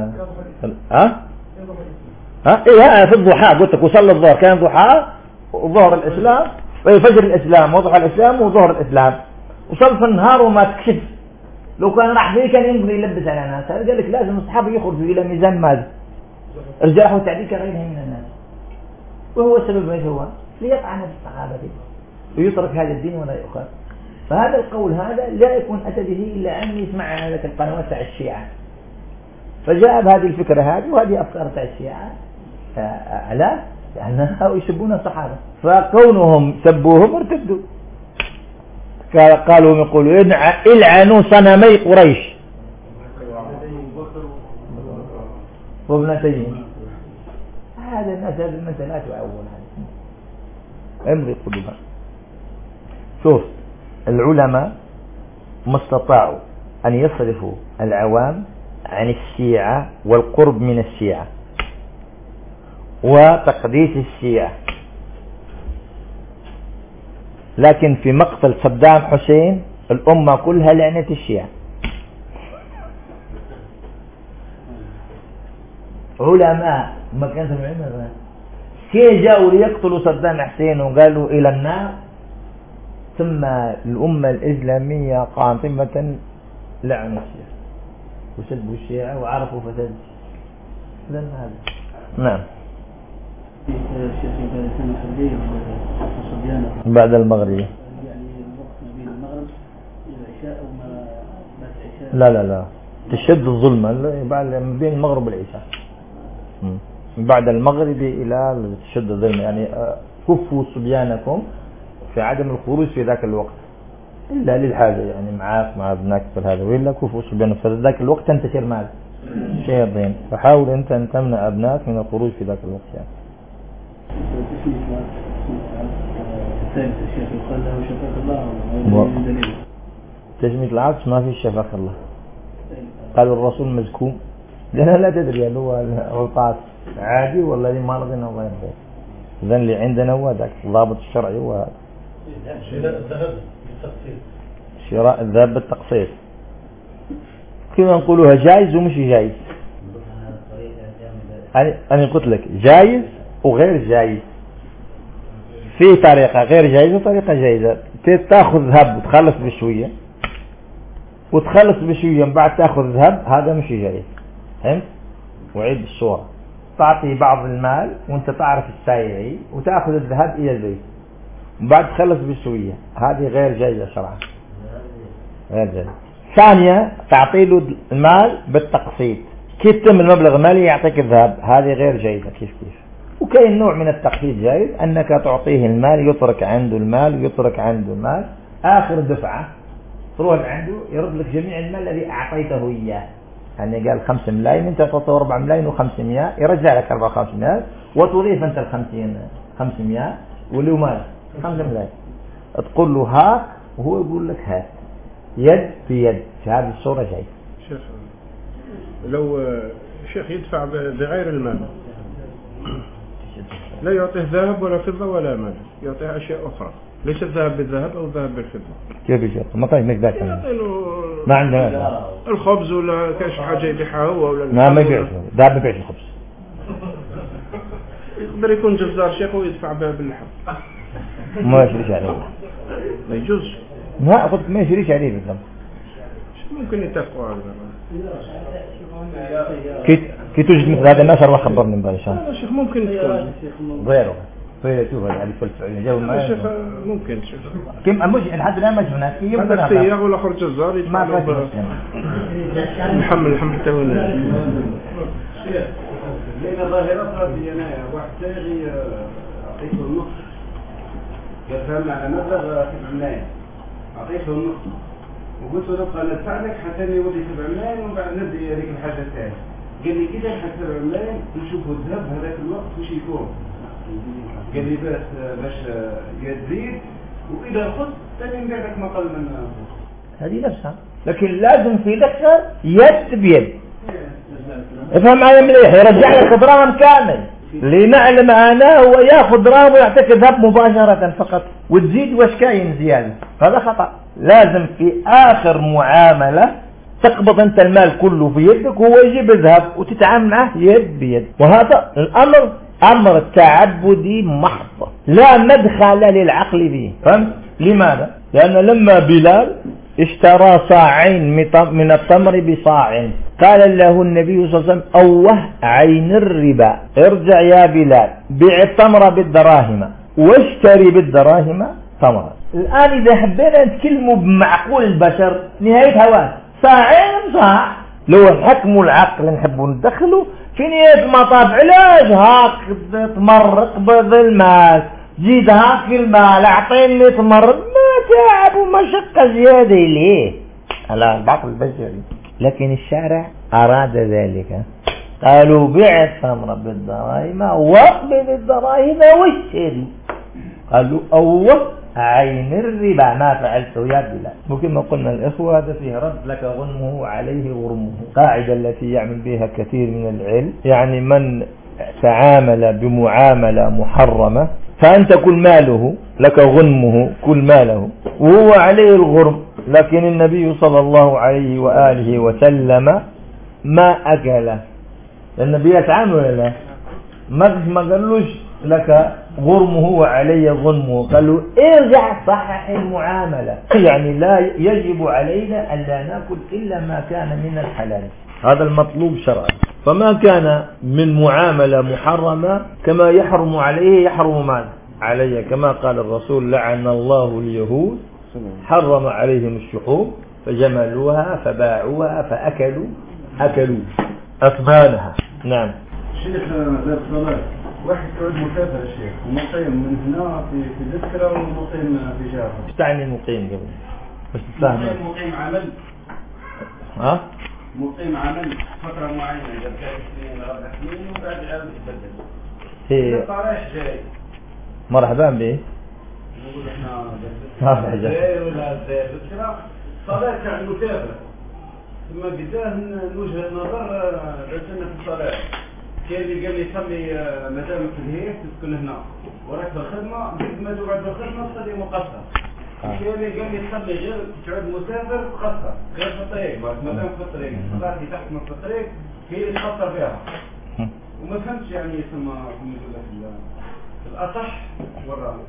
إيه في الضحى قلت لك، وصلى الظهر كان ضحى وظهر الإسلام فجر الإسلام وضوح الإسلام وظهر الإسلام، وصل في النهار وما تكشف. لو كان راح فيه كان ينبغي يلبس على الناس. قال لك لازم الصحابة يخرجوا إلى ميزان ماذا؟ الجرح والتعديل كغيرهم من الناس، وهو السبب ايش هو؟ ليطعن في الصحابة ويترك هذا الدين ولا يؤخذ. فهذا القول هذا لا يكون أتى به إلا أن يسمع هذه القنوات تاع الشيعة، فجاء بهذه الفكرة هذه وهذه أفكار تاع الشيعة على لأنها يسبون الصحابة، فكونهم سبوهم ارتدوا، قالوا يقولوا العنوا صنمي قريش وابنتين. هذا الناس هذه المسألة تعول امضي قلوبها. شوف العلماء ما استطاعوا أن يصرفوا العوام عن الشيعة والقرب من الشيعة وتقديس الشيعة، لكن في مقتل صدام حسين الأمة كلها لعنت الشيعة. علماء ما كانت العلماء كي جاءوا ليقتلوا صدام حسين وقالوا إلى النار، ثم الأمة الإسلامية قاطبة لعنوا الشيعة وسبوا الشيعة وعرفوا فساد الشيعة. نعم. بعد المغرب يعني الوقت ما بين المغرب والعشاء أو ما بعد العشاء؟ لا تشد الظلمة بعد بين المغرب والعشاء، بعد المغرب إلى تشد الظلمة، يعني كفوا صبيانكم في عدم الخروج في ذاك الوقت إلا للحاجة، يعني معاك مع ابنك في هذا، وإلا كفوا صبيانكم في ذاك الوقت تنتشر معك شياطين، فحاول أنت أن تمنع أبنائك من الخروج في ذاك الوقت. يعني تسمية العطس ما في شفاك الله، قال الرسول مزكوم، لأنها لا تدري هل هو عطاس عادي ولا اللي ما رضينا الله يرضيه. إذن اللي عندنا هو ذاك الضابط الشرعي هو هذا شراء الذهب بالتقسيط. كما نقولوها جائز ومش جائز، أنا قلت لك جائز وغير جائز، في طريقة غير جائزة وطريقة جائزة. تأخذ ذهب وتخلص بشوية وتخلص بشوية بعد تأخذ ذهب، هذا مش جائز. فهمت؟ وعيد الصورة، تعطي بعض المال وانت تعرف السايعي وتأخذ الذهب إلى البيت بعد تخلص بشوية، هذه غير جائزة شرعا، غير جائزة. ثانية تعطي له المال بالتقسيط، كيف تم المبلغ المالي يعطيك الذهب، هذه غير جائزة. كيف وكاين نوع من التقسيط جائز، أنك تعطيه المال يترك عنده المال ويترك عنده المال، آخر دفعة تروح عنده يرد لك جميع المال الذي أعطيته إياه. يعني قال 5 ملايين انت تعطيه 4 ملايين و500، يرجع لك 4 500 وتضيف انت ال 500 واللي مال 5 ملايين، تقول له هاك وهو يقول لك هات، يد في يد. في هذه الصورة جاي شيخ لو شيخ يدفع بغير المال، لا يعطيه ذهب ولا فضة ولا مال، يعطيه أشياء أخرى، ليس الذهب بالذهب أو الذهب بالفضة. كيف يشوف ما طيب مقدار ما عنده الخبز ولا كاش حاجة يبيعها هو ولا ما يبيعش ذهب، ما يبيعش الخبز. يقدر يكون جزار شيخ ويدفع باللحم، ما يشريش عليه، ما يجوز. ما قلت ما يشريش عليه بالضبط، ممكن يتفقوا على كي توجد مثل هذا الناس اروح خبرني ان شاء الله. شيخ ممكن تكون غيره فيتوه هذه فلسفة جاوا معي ممكن كم مش لحد الآن ما شفنا يمكن هذا ولا خرج الزار ما محمد تونا لأن ظاهرة ربي أنا واحد تاغي أعطيته النص قال فهمنا على مبلغ 700 أعطيته النص وقلت له نبقى ندفع لك حتى يولي 700 وبعد نبدي هذيك الحاجة الثانية قال لي كده حتى 700 نشوفوا الذهب هذاك الوقت وش يكون قال لي باش يزيد وإذا خذ ثاني نبيع لك ما قل من هذه نفسها لكن لازم في ذكر يد بيد افهم معي مليح يرجع لك دراهم كامل لنعلم أنا هو ياخذ دراهم ويعطيك ذهب مباشرة فقط وتزيد واش كاين زيادة هذا خطأ لازم في آخر معاملة تقبض أنت المال كله في يدك وهو يجيب الذهب وتتعامل معه يد بيد وهذا الأمر أمر تعبدي محض لا مدخل للعقل فيه فهمت؟ لماذا؟ لأن لما بلال اشترى صاعين من التمر بصاع قال له النبي صلى الله عليه وسلم أوه عين الربا ارجع يا بلال بيع التمر بالدراهم واشتري بالدراهم تمرا الآن إذا حبينا نتكلموا بمعقول البشر نهاية هواس صاعين صاع لو حكموا العقل نحبوا ندخلوا في نهاية المطاف علاج هاك تمر اقبض المال زيد هاك في المال اعطيني تمر ما تعب ومشقة زيادة ليه على العقل البشري لكن الشارع أراد ذلك قالوا بيع التمر بالدراهم واقبض الدراهم واشتري قالوا أوه عين الربا ما فعلته يا بلال وكما قلنا الإخوة هذا فيه رد لك غنمه عليه غرمه قاعدة التي يعمل بها كثير من العلم يعني من تعامل بمعاملة محرمة فأنت كل ماله لك غنمه كل ماله وهو عليه الغرم لكن النبي صلى الله عليه وآله وسلم ما أكله النبي يتعامل ولا ما قالوش لك غرمه وعلي غنمه قالوا ارجع صحح المعاملة يعني لا يجب علينا أن لا نأكل إلا ما كان من الحلال هذا المطلوب شرعا فما كان من معاملة محرمة كما يحرم عليه يحرم ماذا عليه كما قال الرسول لعن الله اليهود حرم عليهم الشحوم فجملوها فباعوها فأكلوا أثمانها نعم شيخ باب الصلاة واحد يعود مسافر الشيخ ومقيم من هنا في ذكرى ومقيم في جافة ايش تعني مقيم قبل بس تفهم مقيم عمل ها مقيم عمل فترة معينة إذا 3 سنين 4 سنين وبعد عام يتبدل رايح جاي مرحبا به نقول احنا جاي ولا جاي ذكرى صلاة يعني مسافر ثم قداه من وجهة نظر لسنة الصلاة كان اللي قال لي صلي مدامك في الهيئة تسكن هنا وراك بالخدمة بعد ما تقعد بالخدمة تصلي مقصر كان اللي قال لي صلي غير تعود مسافر قصر غير في الطريق مدامك في الطريق صلاتي تحت في الطريق هي اللي تقصر فيها وما فهمتش يعني يسمى الأصح والراوي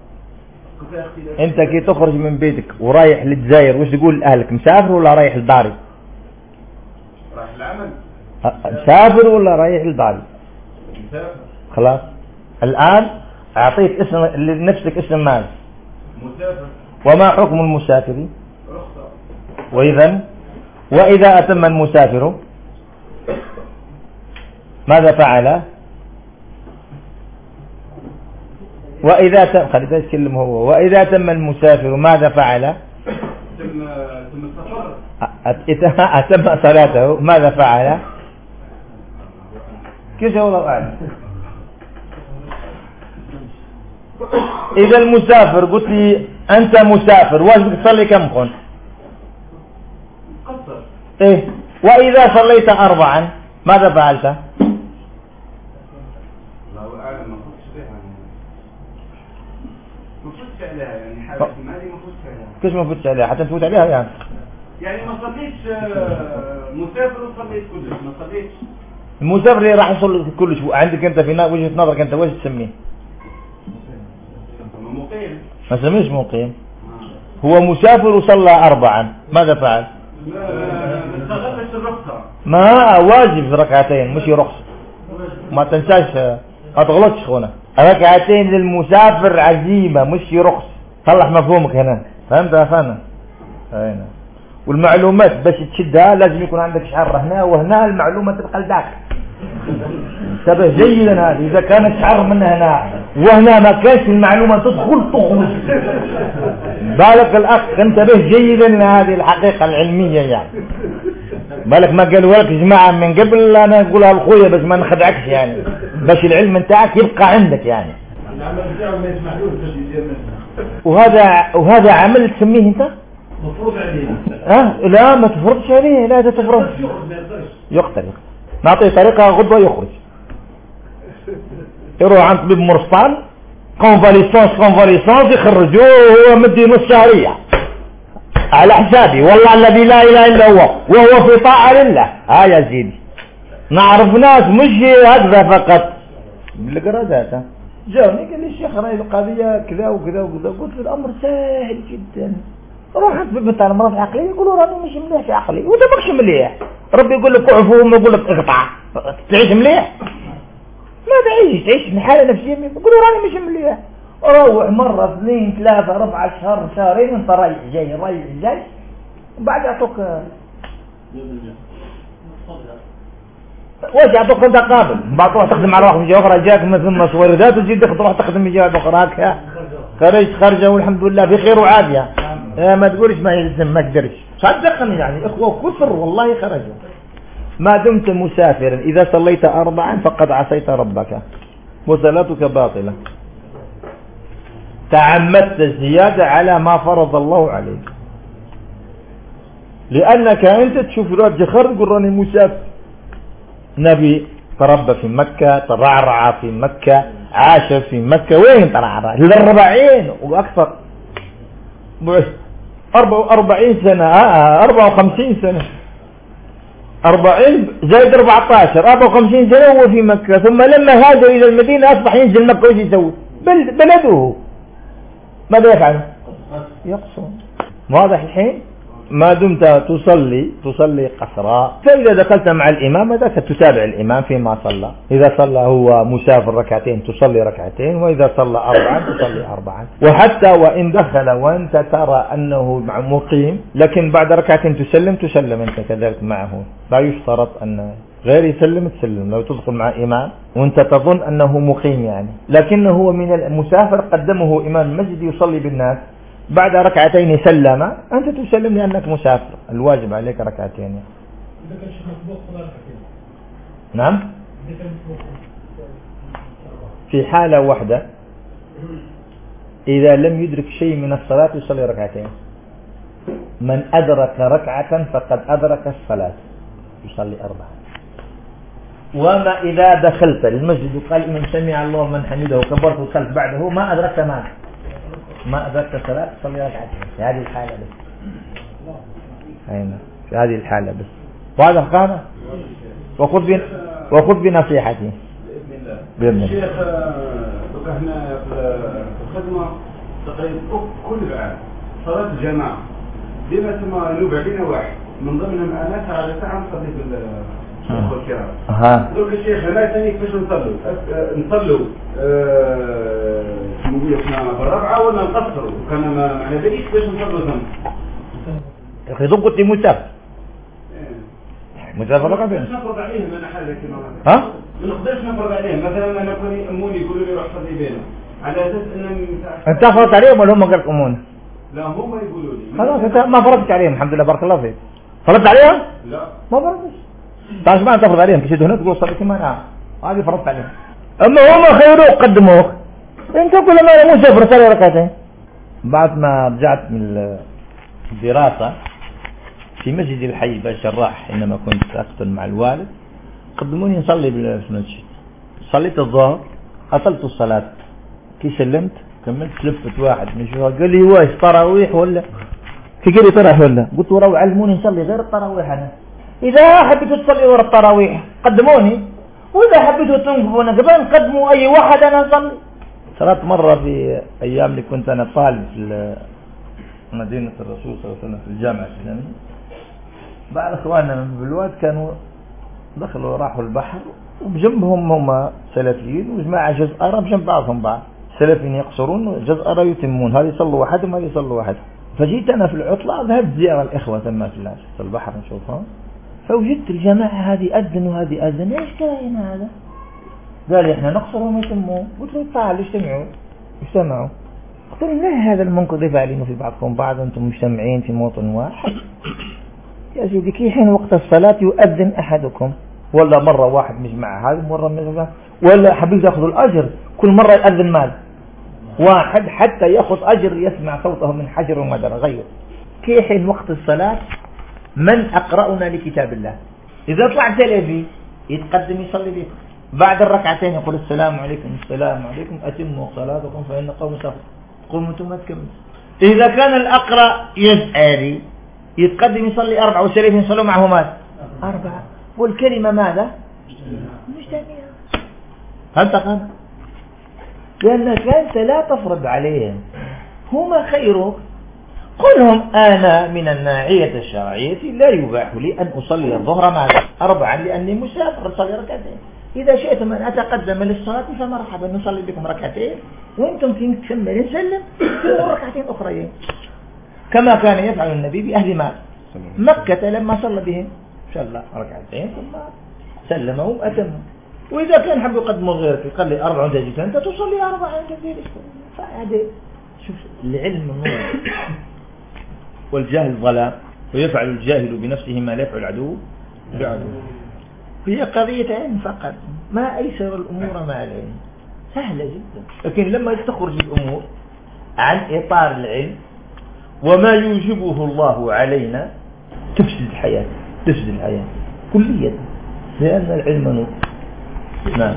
انت كي تخرج من بيتك ورايح للجزائر وش تقول لأهلك مسافر ولا رايح لداري رايح العمل مسافر ولا رايح لداري مسافر خلاص الآن أعطيك اسم لنفسك اسم مال مسافر وما حكم المسافر رخصة وإذا أتم المسافر ماذا فعل وإذا تم خلينا نتكلم هو وإذا تم المسافر ماذا فعل تم السفر أتم صلاته ماذا فعل كيف والله أعلم إذا المسافر قلت لي أنت مسافر واجبك تصلي كم خن قصر إيه وإذا صليت 4 ماذا فعلت الله أعلم ما فتش بها ما فتش عليها يعني حالة مالي ما فتش عليها كيف ما فتش عليها حتى تفوت عليها يعني ما صليتش مسافر وصليت كلش ما صليتش المسافر اللي راح يصلي كلش عندك أنت في وجهة نظرك أنت وش تسميه مقيم ما سميش مقيم هو مسافر وصلى 4 ماذا فعل ما استغلش الرخصة ما واجب 2 مش رخصة ما تنساش ما تغلطش خونا. ركعتين للمسافر عزيمة مش رخص. صلح مفهومك هنا، فهمت يا اخوانا؟ هنا. والمعلومات باش تشدها لازم يكون عندك شعر هنا وهنا، المعلومة تبقى لداك. انتبه جيدا هذا، اذا كان الشعر من هنا وهنا ما كانش المعلومة تخرج. بالك الاخ انتبه جيدا لهذه الحقيقة العلمية يعني. بالك ما قالوا لك جماعة من قبل، انا اقولها لخويا بس ما نخدعكش يعني، باش العلم نتاعك يبقى عندك يعني. وهذا عمل تسميه انت مفروض عليه. لا ما تفرضش عليه، لا تفرض يقتل. نعطيه طريقة غدوة يخرج، يروح عند طبيب مرسطان كونفاليسونس يخرجوه وهو مدي نص شهرية على حسابي، والله الذي لا اله الا هو وهو في طاعة لله. يا سيدي نعرف ناس مش هكذا فقط بالقرادات. جاوني قال لي الشيخ راي القضية كذا وكذا وكذا، قلت له الامر سهل جدا، روح عند طبيب بتاع الامراض العقلية يقولوا راني مش مليح في عقلي، وانت ماكش مليح، ربي يقول لك اعفوهم يقول لك اقطع، تعيش مليح؟ ما تعيش حالة نفسية، يقولوا راني مش مليح. روح مرة 2 3 4 شهر شهرين انت رايح جاي وبعد يعطوك واش يعطوك انت قابل، بعد تروح تخدم على واحد من جهة اخرى جاك من ثم صوردات وتجي تروح تخدم من جهة اخرى هكا خرجت والحمد لله بخير وعافية. ما تقولش ما يلزم ما تقدرش، صدقني يعني اخوة كثر والله خرجوا. ما دمت مسافرا إذا صليت 4 فقد عصيت ربك وصلاتك باطلة، تعمدت الزيادة على ما فرض الله عليك، لأنك أنت تشوف رجل خرج تقول راني مسافر. نبي تربى في مكة، ترعرع في مكة، عاش في مكة، وين ترعرع؟ 40 وأكثر، 44 سنة 54 سنة، 40 زائد 14 54 سنة وهو في مكة. ثم لما هاجر إلى المدينة أصبح ينزل مكة وش يسوي؟ بلده ماذا يفعل؟ يقصر. واضح الحين؟ ما دمت تصلي قصرا، فإذا دخلت مع الإمام ذاك تتابع الإمام فيما صلى. إذا صلى هو مسافر ركعتين تصلي ركعتين، وإذا صلى 4 تصلي 4. وحتى وإن دخل وأنت ترى أنه مقيم لكن بعد ركعتين تسلم أنت كذلك معه، لا يشترط أن غير يسلم تسلم. لو تدخل مع إمام وأنت تظن أنه مقيم يعني لكنه هو من المسافر، قدمه إمام المسجد يصلي بالناس، بعد ركعتين سلم أنت تسلم لأنك مسافر، الواجب عليك ركعتين. نعم في حالة واحدة، إذا لم يدرك شيء من الصلاة يصلي ركعتين. من أدرك ركعة فقد أدرك الصلاة يصلي 4. وما إذا دخلت المسجد وقال من سمع الله من حمده وكبرت وصلت بعده ما أدركت ما أدركت الصلاة تصلي ركعتين في هذه الحالة بس. في هذه الحالة بس. واضح قال؟ وخذ بنصيحتي بإذن الله. الشيخ احنا في الخدمة تقريبا كل عام صلاة الجماعة ديما ثم ينوب علينا واحد من ضمنهم أنا على ساعة نصلي في الكرام. دوك الشيخ هنا ثاني كيفاش نصلوا احنا بالرابعة ولا نقصروا؟ وكان معنى ذلك كيفاش نصلوا ثم؟ يا أخي ضبط لي مسافر رقم فين؟ نفرض عليهم أنا حاجة كما ما نقدرش نفرض عليهم. مثلا أنا كوني أموني يقولوا لي روح صلي بينهم على أساس أنهم أنت فرضت عليهم ولا هم قالك أموني؟ لا هم يقولوا لي. خلاص أنت ما فرضت عليهم الحمد لله بارك الله فيك. فرضت عليهم؟ لا ما فرضتش. طيب ما تفرض عليهم تشد هنا تقول صلي كما أنا هذه فرضت عليهم. أما هم خيروك قدموك أنت كل ما مو سافر صلي ركعتين. بعد ما رجعت من الدراسة في مسجد الحي بالشراح حينما كنت أقتل مع الوالد قدموني نصلي بالمسجد. صليت الظهر أطلت الصلاة كي سلمت كملت لفت واحد من شوال قال لي واش تراويح ولا كي قال لي تراويح ولا قلت ورا علموني نصلي غير التراويح. أنا إذا حبيتوا تصلي ورا التراويح قدموني، وإذا حبيتوا تنقفونا قبل قدموا أي واحد أنا أصلي. صلاة مرة في أيام اللي كنت أنا طالب في مدينة الرسول صلى الله عليه وسلم في الجامعة الإسلامية، بعض إخواننا من بلواد كانوا دخلوا راحوا البحر وبجنبهم هم سلفيين وجماعة جزء بجنب بعضهم بعض، سلفيين يقصرون جزء يتمون، هذه يصلوا وحدهم هذه يصلوا وحدهم. فجيت أنا في العطلة ذهبت زيارة الإخوة ثم في البحر نشوفهم، فوجدت الجماعة هذه أذن وهذه أذن، إيش كاين هذا؟ قال إحنا نقصر وما يتمون. قلت له تعالوا اجتمعوا. قلت له لا هذا المنكر فاعلينه في بعضكم بعض، أنتم مجتمعين في موطن واحد. يا سيدي كي حين وقت الصلاة يؤذن أحدكم، ولا مرة واحد مجمع هذا مرة مجمع، ولا حبيب يأخذ الأجر كل مرة يؤذن مال واحد حتى يأخذ أجر يسمع صوته من حجر ومدر غير. كي حين وقت الصلاة من أقرأنا لكتاب الله، إذا طلع سلفي يتقدم يصلي بكم، بعد الركعتين يقول السلام عليكم السلام عليكم أتموا صلاتكم فإن قوم سفر، قوموا أنتم تكملوا. إذا كان الأقرأ يزعري يتقدم يصلي 4 وسلفي يصلوا معه ماذا 4، والكلمة ماذا مجتمعة. هل تقام؟ لأنك أنت لا تفرض عليهم، هما خيرك. قل لهم أنا من الناحية الشرعية لا يباح لي أن أصلي الظهر ماذا 4 لأني مسافر أصلي ركعتين، إذا شئتم أن أتقدم للصلاة فمرحبا نصلي بكم ركعتين وأنتم في تكملين سلم في ركعتين أخرين، كما كان يفعل النبي بأهل مكة لما صلى بهم صلى ركعتين ثم سلمهم أتموا. وإذا كان حب يقدموا غيرك قال لي 4 وتجيك أنت تصلي 4 كثير. فهذا شوف العلم نور والجهل ظلام، ويفعل الجاهل بنفسه ما لا يفعل العدو بعدو. هي قضية علم فقط، ما أيسر الأمور مع العلم، سهلة جدا. لكن لما تخرج الأمور عن إطار العلم وما يوجبه الله علينا تفسد الحياة كليا، لأن العلم نور. نعم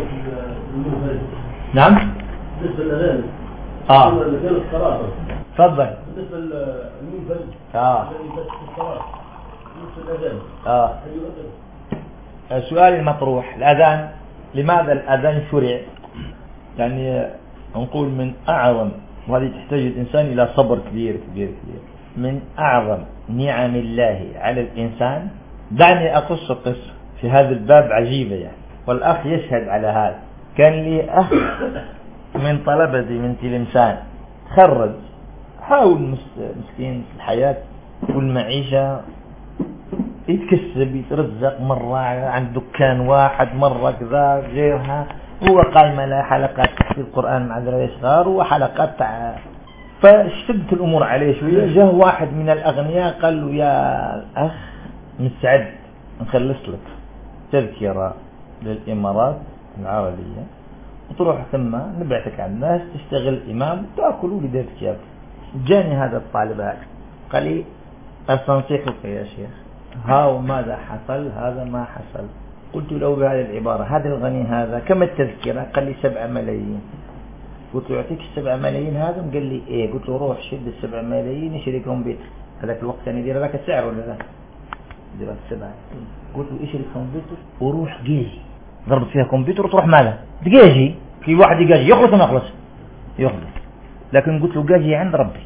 نعم بالنسبة للأذان مكان الصلاة تفضل. بالنسبة للمنفذ الذي بس في الصلاة بالنسبة للأذان السؤال المطروح الأذان، لماذا الأذان شرع؟ يعني نقول من أعظم، وهذه تحتاج الإنسان إلى صبر كبير كبير كبير، من أعظم نعم الله على الإنسان. دعني أقص قصة في هذا الباب عجيبة يعني، والأخ يشهد على هذا. كان لي أخ من طلبتي من تلمسان خرج، حاول مسكين في الحياة والمعيشة يتكسب يترزق، مرة عند دكان واحد مرة كذا غيرها، هو قايمة له حلقات تحفيظ القرآن مع ذرية صغار وحلقات فاشتدت الأمور عليه شوية. جاء واحد من الأغنياء قال له يا أخ مستعد نخلص لك تذكرة للإمارات العربية وتروح ثم نبعتك على الناس تشتغل إمام تأكل ولدك كيف. جاني هذا الطالب قال لي أستنصحك يا شيخ، ها ماذا حصل هذا ما حصل. قلت له بهذه العبارة، هذا الغني هذا كم التذكرة؟ قال لي 7 ملايين. قلت له يعطيك 7 ملايين هذا؟ قال لي ايه. قلت له روح شد 7 ملايين اشتري كمبيوتر، هذاك الوقت كان يدير هذاك السعر ولا لا؟ يدير 7. قلت له اشتري كمبيوتر وروح جيجي، ضربت فيها كمبيوتر وتروح ماذا تجيجي. في واحد يجي يخلص وما يخلص، لكن قلت له جاجي عند ربي.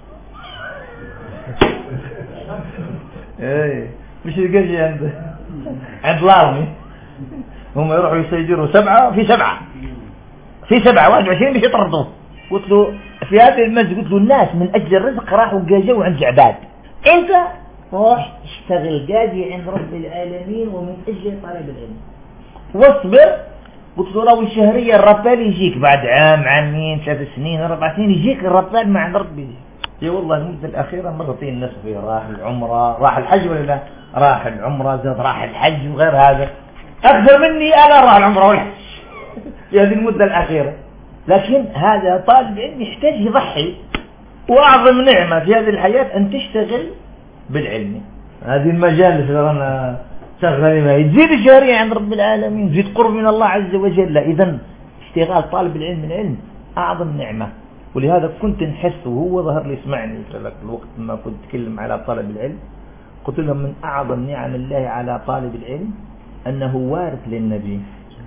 ايه مش الجاجي عند لارمي، هم يروحوا يسجلوا 7 في 7 21 مش يطردوه. قلت له في هذه المسجد، قلت له الناس من اجل الرزق راحوا جاجوا عند عباد، انت روح اشتغل جاجي عند رب العالمين ومن اجل طلب العلم واصبر. قلت له لو الشهرية الربال يجيك بعد عامين 3 سنين 4 سنين يجيك الربال مع عند ربي. يا والله المدة الأخيرة مرتين الناس فيه راح العمرة راح الحج ولا لا؟ راح العمرة زاد راح الحج وغير هذا، أكثر مني أنا راح العمرة والحج في هذه المدة الأخيرة. لكن هذا طالب علم يحتاج يضحي، وأعظم نعمة في هذه الحياة أن تشتغل بالعلم. هذه المجالس اللي رانا شغالين يزيد الجارية عند رب العالمين، يزيد قرب من الله عز وجل. إذن اشتغال طالب العلم من العلم أعظم نعمة، ولهذا كنت نحس وهو ظهر لي يسمعني في ذاك الوقت ما كنت أتكلم على طالب العلم، قلت لهم من أعظم نعم الله على طالب العلم أنه وارث للنبي.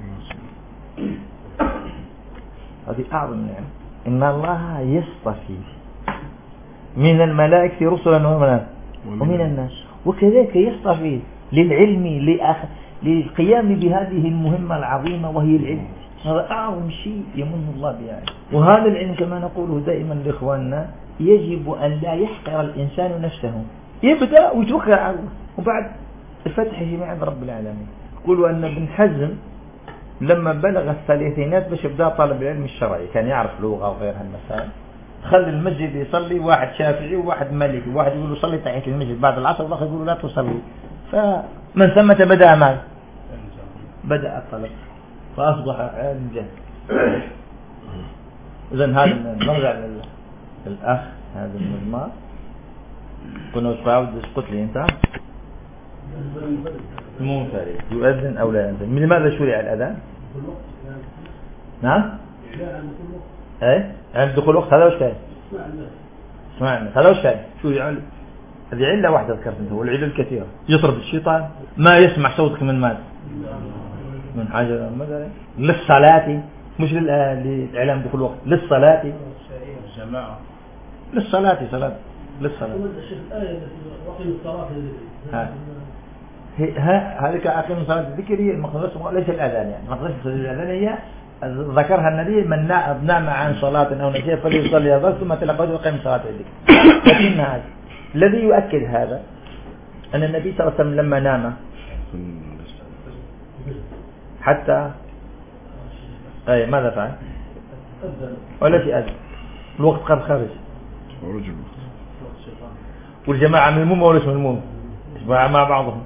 هذه أعظم نعمة، إن الله يصطفي من الملائكة رسلا ومن الناس، وكذلك يصطفي للعلم للقيام بهذه المهمة العظيمة وهي العلم. هذا أعظم شيء يمن الله به عليه. وهذا العلم كما نقوله دائما لإخواننا يجب أن لا يحقر الإنسان نفسه، يبدأ ويتوكل على الله وبعد الفتح يجي عند رب العالمين. يقولوا أن ابن حزم لما بلغ الثلاثينات باش يبدأ طالب العلم الشرعي، كان يعرف لغة وغيرها المسائل، خلي المسجد يصلي واحد شافعي وواحد مالكي، واحد يقول له صلي تحية المسجد بعد العصر والآخر يقول له لا تصلي. فمن ثم بدأ ماذا؟ بدأ الطلب فأصبح عالم جهل. إذن هذا نرجع للأخ هذا المضمار كنا نتعود قلت لي أنت المنفرد يؤذن أو لا يؤذن. من لماذا شرع الأذان؟ نعم؟ ايه عند دخول الوقت. هذا وش كاين؟ اسمعنا هذا وش كاين؟ شو يعني؟ هذه علة واحدة ذكرت انت والعلة الكثيرة. يطرد الشيطان، ما يسمع صوتك من ماذا؟ من حاجة مثلا للصلاة، مش للإعلام دخول الوقت، للصلاة جماعة للصلاة صلاة للصلاة. هذه كأقيم صلاة الذكر هي المقصود ليس الأذان، يعني مقصود الأذان هي ذكرها النبي من نام عن صلاة أو نسيها فليصلي هذا ثم تلقى وقيم صلاة الذكر. لكن هذا الذي يؤكد هذا أن النبي صلى الله عليه وسلم لما نام حتى أي ماذا فعل؟ ولا شيء أذن الوقت قد خرج والجماعة ملمومة ولا مش ملمومة؟ جماعة مع بعضهم.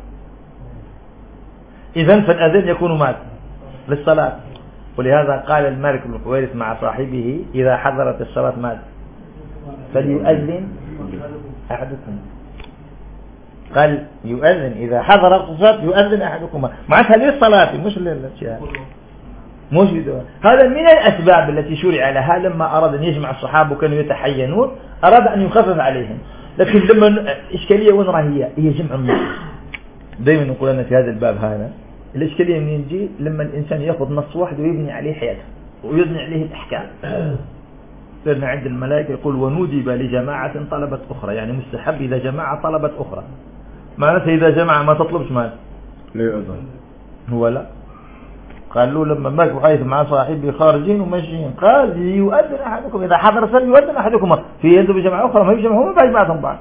إذن فالأذان يكون مات للصلاة. ولهذا قال المالك بن الحويرث مع صاحبه إذا حضرت الصلاة مات فليؤذن أحدكم. قال يؤذن إذا حضرت الصلاة يؤذن أحدكم معناتها للصلاة مش للأشياء مش للدواء. هذا من الأسباب التي شرع لها لما أراد أن يجمع الصحابة وكانوا يتحينون أراد أن يخفف عليهم. لكن لما إشكالية وين راهي هي جمع النصوص. دائما نقول أنا في هذا الباب هذا الإشكالية من يجي لما الإنسان يأخذ نص واحد ويبني عليه حياته ويبني عليه الأحكام. لأن عند الملائكة يقول وندب لجماعة طلبت أخرى، يعني مستحب إذا جماعة طلبت أخرى. معناته إذا جماعة ما تطلبش مال لا يؤذن هو لا. قال له لما مات وحيث مع صاحبه خارجين وماشيين قال يؤذن أحدكم إذا حضر صلى يؤذن أحدكم في يده بجماعة أخرى ما يجمعهم ما بعضهم بعض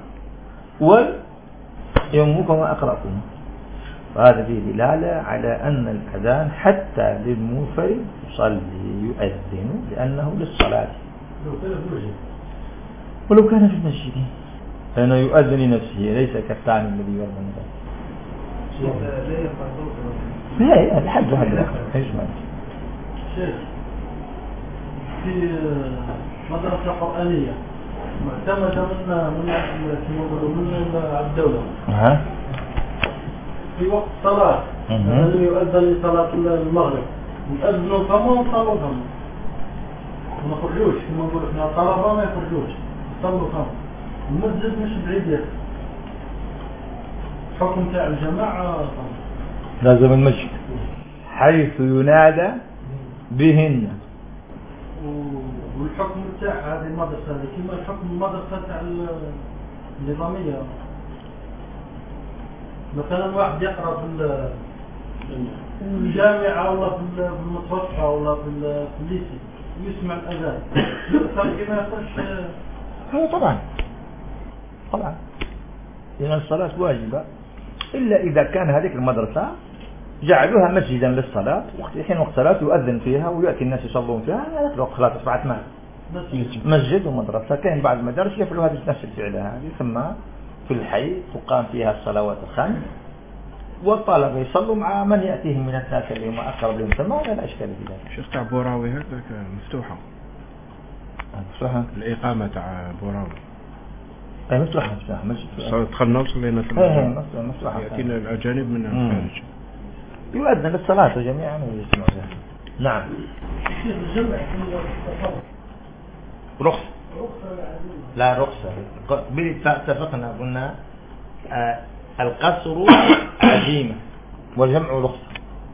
ويومكم وأقرأكم. وهذا فيه دلالة على أن الأذان حتى للمنفرد يصلي يؤذن لأنه للصلاة ولو كان في المسجد فإنه يؤذن لنفسه ليس كالثاني الذي يؤذن لا الحج هذا ايش معنى شيخ في مدرسة قرآنية معتمدة من الدولة في وقت الصلاة الذي يؤذن لصلاة المغرب يؤذنوا كما وصلوا كما ما يخرجوش كما نقول احنا الطلبة ما يخرجوش يصلوا كما المسجد مش بعيد حكم تاع الجماعة لازم المسجد حيث ينادى بهن. والحكم تاع هذه المدرسة هذه كما الحكم المدرسة تاع النظامية. مثلا واحد يقرأ في الجامعة ولا في المتوسطة ولا في الليسي ويسمع الأذان كما يقولش هذا طبعا لأن الصلاة واجبة إلا إذا كان هذه المدرسة جعلوها مسجدا للصلاة حين وقت صلاة يؤذن فيها ويأتي الناس يصلون فيها هذا الوقت خلاص أصبحت مسجد ومدرسة. كان بعض المدارس يفعلوا هذه نفس الفعلة هذه ثم في الحي تقام فيها الصلوات الخمس والطلبة يصلوا مع من يأتيهم من الناس اللي هم أقرب لهم ثم لا إشكال في ذلك. شيخ تاع بوراوي هكذا مفتوحة الإقامة تاع بوراوي أي مفتوحة مسجد دخلنا وصلينا مفتوحة يأتينا الأجانب من الخارج يؤذن للصلاة جميعا ويجتمعوا فيها. نعم رخصة لا رخصة اتفقنا قلنا القصر عزيمة والجمع رخصة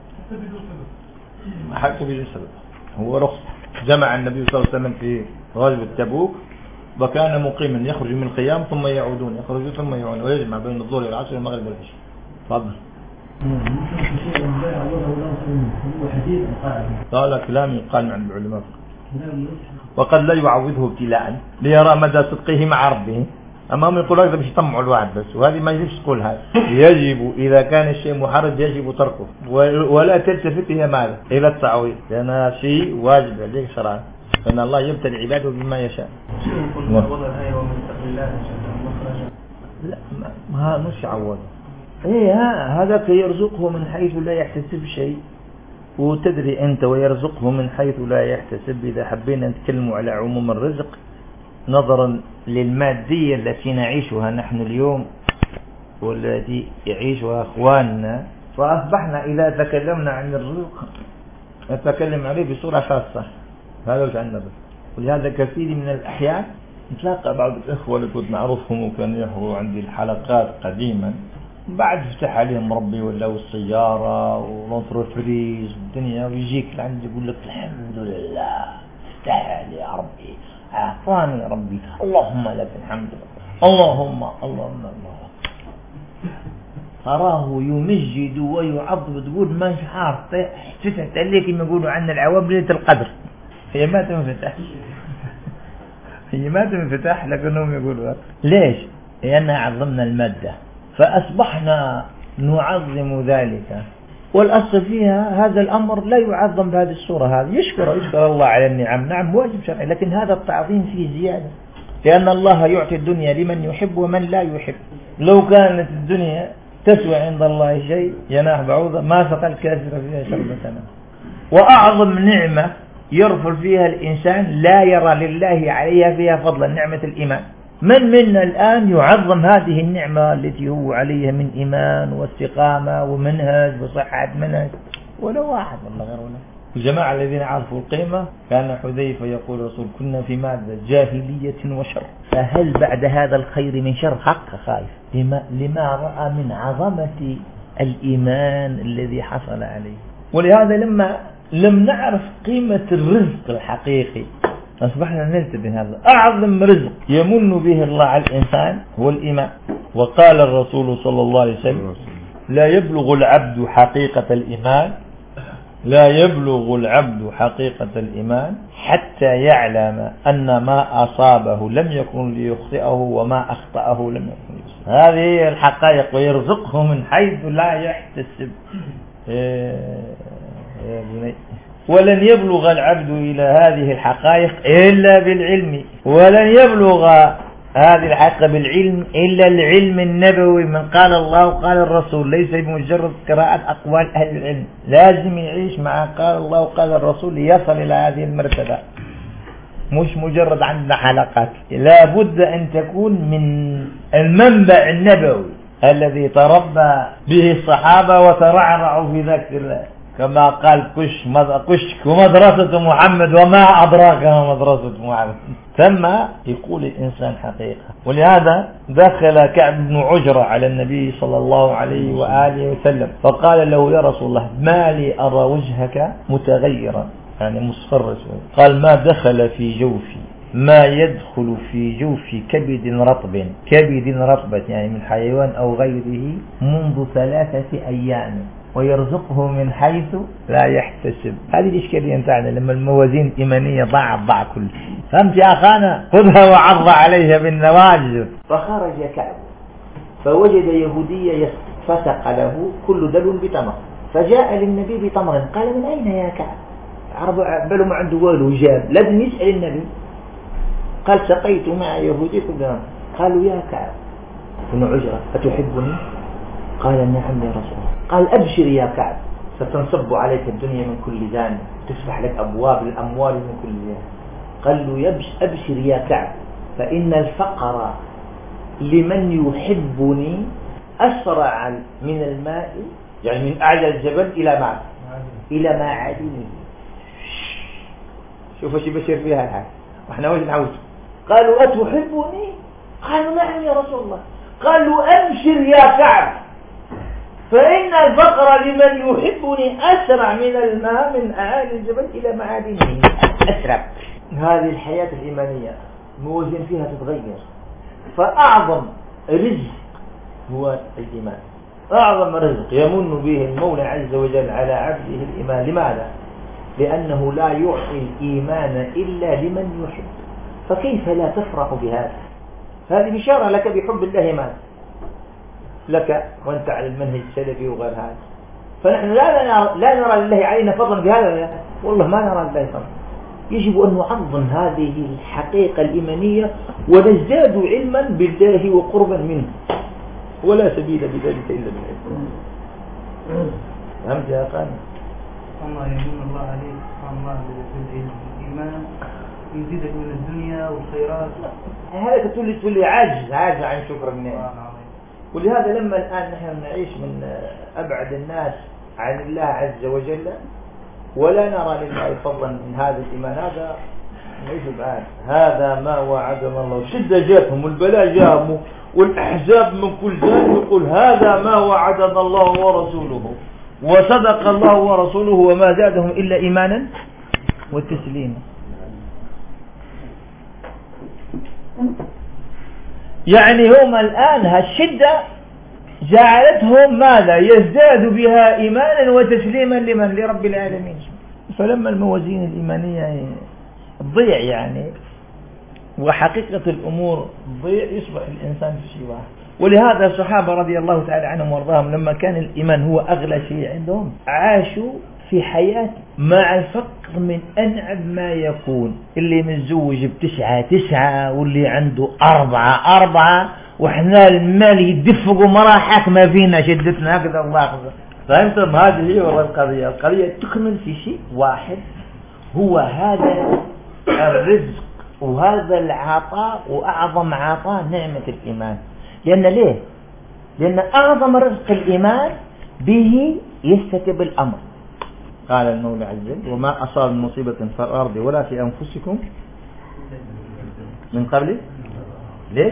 حتى بدون سبب هو رخصة. جمع النبي صلى الله عليه وسلم في غزوة تبوك وكان مقيما يخرج من القيام ثم يعودون يخرجون ثم يعودون ويجمع بين الظهر والعصر والمغرب والعشاء. تفضل. قال كلام يقال عن العلماء، وقد لا يعوضه ابتلاء ليرى مدى صدقه مع ربه. أما هم يقولوا هذا باش يطمعوا الواحد بس، وهذه ما يجبش تقول هذا. يجب إذا كان الشيء محرج يجب تركه ولا تلتفت إلى ماذا؟ إلى التعويض، لأن شيء واجب عليك شرعا، فإن الله يبتلي عباده بما يشاء. لا ما مش يعوض. هذا يرزقه من حيث لا يحتسب شيء، وتدري أنت ويرزقه من حيث لا يحتسب. إذا حبينا نتكلم على عموم الرزق نظرا للمادية التي نعيشها نحن اليوم والتي يعيشها أخواننا، فأصبحنا إذا تكلمنا عن الرزق نتكلم عليه بصورة خاصة. هذا وش عندنا بس. ولهذا كثير من الأحيان نتلاقى بعض الإخوة اللي كنت نعرفهم وكانوا يحضروا عندي الحلقات قديما، بعد فتح عليهم ربي ولا السيارة والانترفريز والدنيا، ويجيك لعند يقول لك الحمد لله استحى لي يا ربي، أعطاني يا ربي، اللهم لك الحمد، اللهم تراه يمجد ويعظم، تقول ما عارف فتحت عليك كما يقولوا عنا العوام ليلة القدر. هي ما تنفتح لكنهم يقولوا ليش؟ لأننا عظمنا المادة فأصبحنا نعظم ذلك، والأصل فيها هذا الأمر لا يعظم بهذه الصورة. هذه يشكر الله على النعم، نعم واجب شرعي، لكن هذا التعظيم فيه زيادة، لأن الله يعطي الدنيا لمن يحب ومن لا يحب. لو كانت الدنيا تسوى عند الله شيء جناح بعوضة ما سقى الكافر فيها شربة ماء. وأعظم نعمة يرفل فيها الإنسان لا يرى لله عليها فيها فضلا، نعمة الإيمان. من منا الآن يعظم هذه النعمة التي هو عليها من إيمان واستقامة ومنهج وصحة منهج؟ ولا واحد والله غير ولا. الجماعة الذين عرفوا القيمة كان حذيفة يقول رسول كنا في ماذا؟ جاهلية وشر، فهل بعد هذا الخير من شر؟ حق خايف لما رأى من عظمة الإيمان الذي حصل عليه. ولهذا لما لم نعرف قيمة الرزق الحقيقي أصبحنا ننتبه. هذا أعظم رزق يمن به الله على الإنسان هو الإيمان. وقال الرسول صلى الله عليه وسلم لا يبلغ العبد حقيقة الإيمان، لا يبلغ العبد حقيقة الإيمان حتى يعلم أن ما أصابه لم يكن ليخطئه وما أخطأه لم يكن ليصيبه. هذه هي الحقائق. ويرزقه من حيث لا يحتسب. يا بني ولن يبلغ العبد إلى هذه الحقائق إلا بالعلم، ولن يبلغ هذه الحقيقة بالعلم إلا العلم النبوي من قال الله وقال الرسول، ليس بمجرد قراءة أقوال أهل العلم، لازم يعيش مع قال الله وقال الرسول ليصل إلى هذه المرتبة، مش مجرد عندنا حلقات. لا بد أن تكون من المنبع النبوي الذي تربى به الصحابة وترعرعوا في ذاك الله، كما قال كشك ومدرسة محمد وما أدراك ما مدرسة محمد. ثم يقول الإنسان حقيقة. ولهذا دخل كعب بن عجرة على النبي صلى الله عليه وآله وسلم فقال له يا رسول الله ما لي أرى وجهك متغيرا، يعني مصفر شوي. قال ما دخل في جوفي ما يدخل في جوف كبد رطب يعني من حيوان أو غيره منذ 3 أيام ويرزقه من حيث لا يحتسب. هذه الإشكالية نتاعنا لما الموازين الإيمانية ضاع كل شيء. فهمت يا أخانا؟ خذها وعض عليها بالنواجذ. فخرج كعب فوجد يهودية فسق له كل دلو بتمر، فجاء للنبي بتمر. قال من أين يا كعب؟ عرب بلو ما عنده والو جاب، لازم يسأل النبي. قال سقيت مع يهودي كلهم. قالوا يا كعب بن عجرة أتحبني؟ قال نعم يا رسول الله. قال أبشر يا كعب ستنصب عليك الدنيا من كل جانب، تفتح لك أبواب الأموال من كل جانب. قال له أبشر يا كعب فإن الفقر لمن يحبني أسرع من الماء، يعني من أعلى الجبل إلى معادنه. شوف ايش يبشر فيها الحال، واحنا وش نعود. قالوا أتحبني؟ قالوا نعم يا رسول الله. قالوا أبشر يا كعب فإن الفقر لمن يحبني أسرع من الماء من أعالي الجبل إلى معادنه. أسرع. هذه الحياة الإيمانية موازين فيها تتغير. فأعظم رزق هو الإيمان. أعظم رزق يمن به المولى عز وجل على عبده الإيمان. لماذا؟ لأنه لا يعطي الإيمان إلا لمن يحب، فكيف لا تفرح بهذا؟ هذه بشارة لك بحب الله ماذا لك وأنت على المنهج السلفي وغير هذا. فنحن لا نرى لله علينا فضلا بهذا، والله ما نرى لله فضلا. يجب أن نعظم هذه الحقيقة الإيمانية ونزداد علما بالله وقربا منه، ولا سبيل بذلك إلا بالعلم. فهمت يا قائم؟ الله يمن الله عليك الله بالعلم والإيمان يزيدك من الدنيا والخيرات. هذا تولي عاجز عن شكر النعم. ولهذا لما الآن نحن نعيش من أبعد الناس عن الله عز وجل ولا نرى لله فضلا من هذا الإيمان، هذا نعيش الآن. هذا ما وعدنا الله. الشدة جاءهم والبلاء جاءهم والأحزاب من كل جانب يقول هذا ما وعدنا الله ورسوله وصدق الله ورسوله وما زادهم إلا إيمانا وتسليما. يعني هم الآن هالشدة جعلتهم ماذا؟ يزداد بها إيمانا وتسليما لمن؟ لرب العالمين. فلما الموازين الإيمانية تضيع يعني وحقيقة الأمور تضيع يصبح الإنسان في شيء واحد. ولهذا الصحابة رضي الله تعالى عنهم وارضاهم لما كان الإيمان هو أغلى شيء عندهم عاشوا في حياة مع الفقر من أنعم ما يكون. اللي متزوج ب9 واللي عنده 4 وإحنا المال يدفقوا مراحك ما فينا شدتنا هكذا الله أكبر. فهمتم؟ هذه هي القضية. القضية تكمل في شيء واحد هو هذا الرزق وهذا العطاء، وأعظم عطاء نعمة الإيمان. لأن ليه؟ لأن أعظم رزق الإيمان به يستتب الأمر. قال المولى عز وجل وما أصاب مصيبة في الأرض ولا في أنفسكم من قبل ليش؟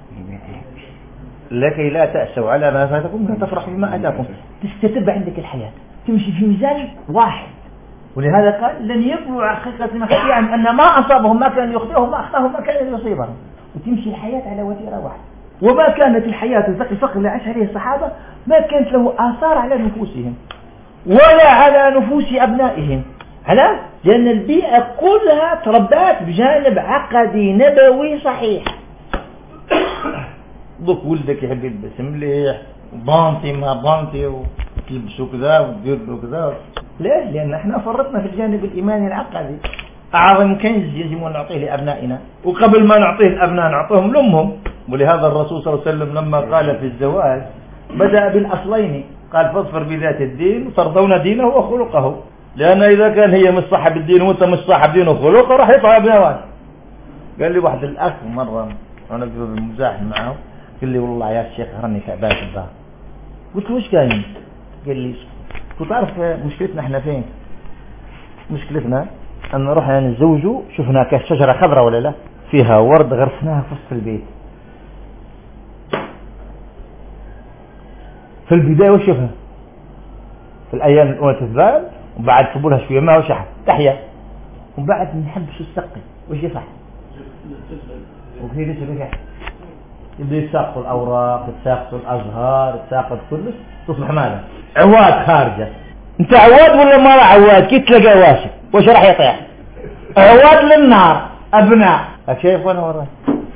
لكي لا تأسوا على ما فاتكم ولا تفرحوا بما أتاكم. تستتب عندك الحياة تمشي في ميزان واحد. ولهذا قال لن يبلغوا حقيقة مخفية عن أن ما أصابهم ما كان يخطئهم ما أخطأهم ما كان يصيبهم، وتمشي الحياة على وتيرة واحد. وما كانت الحياة الفقر اللي عاش عليه الصحابة ما كانت له آثار على نفوسهم ولا على نفوس أبنائهم. على لأن البيئة كلها تربات بجانب عقدي نبوي صحيح. ضك ولدك يحب يلبس مليح بانتي ما بانتي وتلبسوا كذا وتديروا كذا. ليش؟ لأن احنا فرطنا في الجانب الإيماني العقدي. أعظم كنز يجب أن نعطيه لأبنائنا، وقبل ما نعطيه الأبناء نعطيهم لأمهم. ولهذا الرسول صلى الله عليه وسلم لما قال في الزواج بدأ بالأصلين، قال فاظفر بذات الدين وترضون دينه وخلقه. لأن إذا كان هي مش صاحب الدين وأنت مش صاحب دين وخلقه راح يطلع ابنائك. قال لي واحد الأخ مرة أنا بالمزاح معه قال لي والله يا شيخ هرني تعبان في الظهر. قلت له وش قايم؟ قال لي كنت أعرف مشكلتنا احنا فين؟ مشكلتنا أن رحنا نتزوجوا شفنا كشجرة خضراء ولا لا فيها ورد غرسناها في وسط البيت. في البداية وش شفنا؟ في الأيام الأولى تتبال وبعد تبولها شوية ما وشحت تحيا وبعد نحبش السقي وش يفعل؟ وكثير لسه يبدأ يتساقط الأوراق يتساقط الأزهار يتساقط كله تصبح ماذا؟ عواد خارجة. انت عواد ولا ما عواد؟ كي تلقى واشك وش راح يطيح؟ عواد للنار أبناء. شايف وانا وراي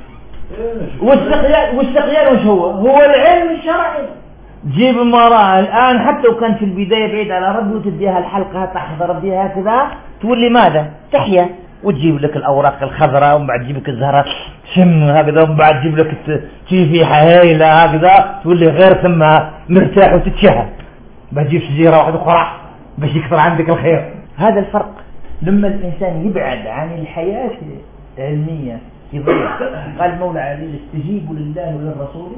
والسقيان وش هو العلم الشرعي. جيب المرأة الآن حتى وكان في البداية بعيد على ربي وتديها الحلقة تحضر بها كذا تولي ماذا؟ تحيا وتجيب لك الأوراق الخضراء وبعد تجيب لك الزهرة شم هكذا وبعد تجيب لك تيفيحة هايلة هكذا تولي غير ثم مرتاح وتتشهى. بجيب شجيرة واحدة أخرى باش يكثر عندك الخير. هذا الفرق. لما الإنسان يبعد عن الحياة العلمية يضيع. قال المولى عليه استجيبوا لله وللرسول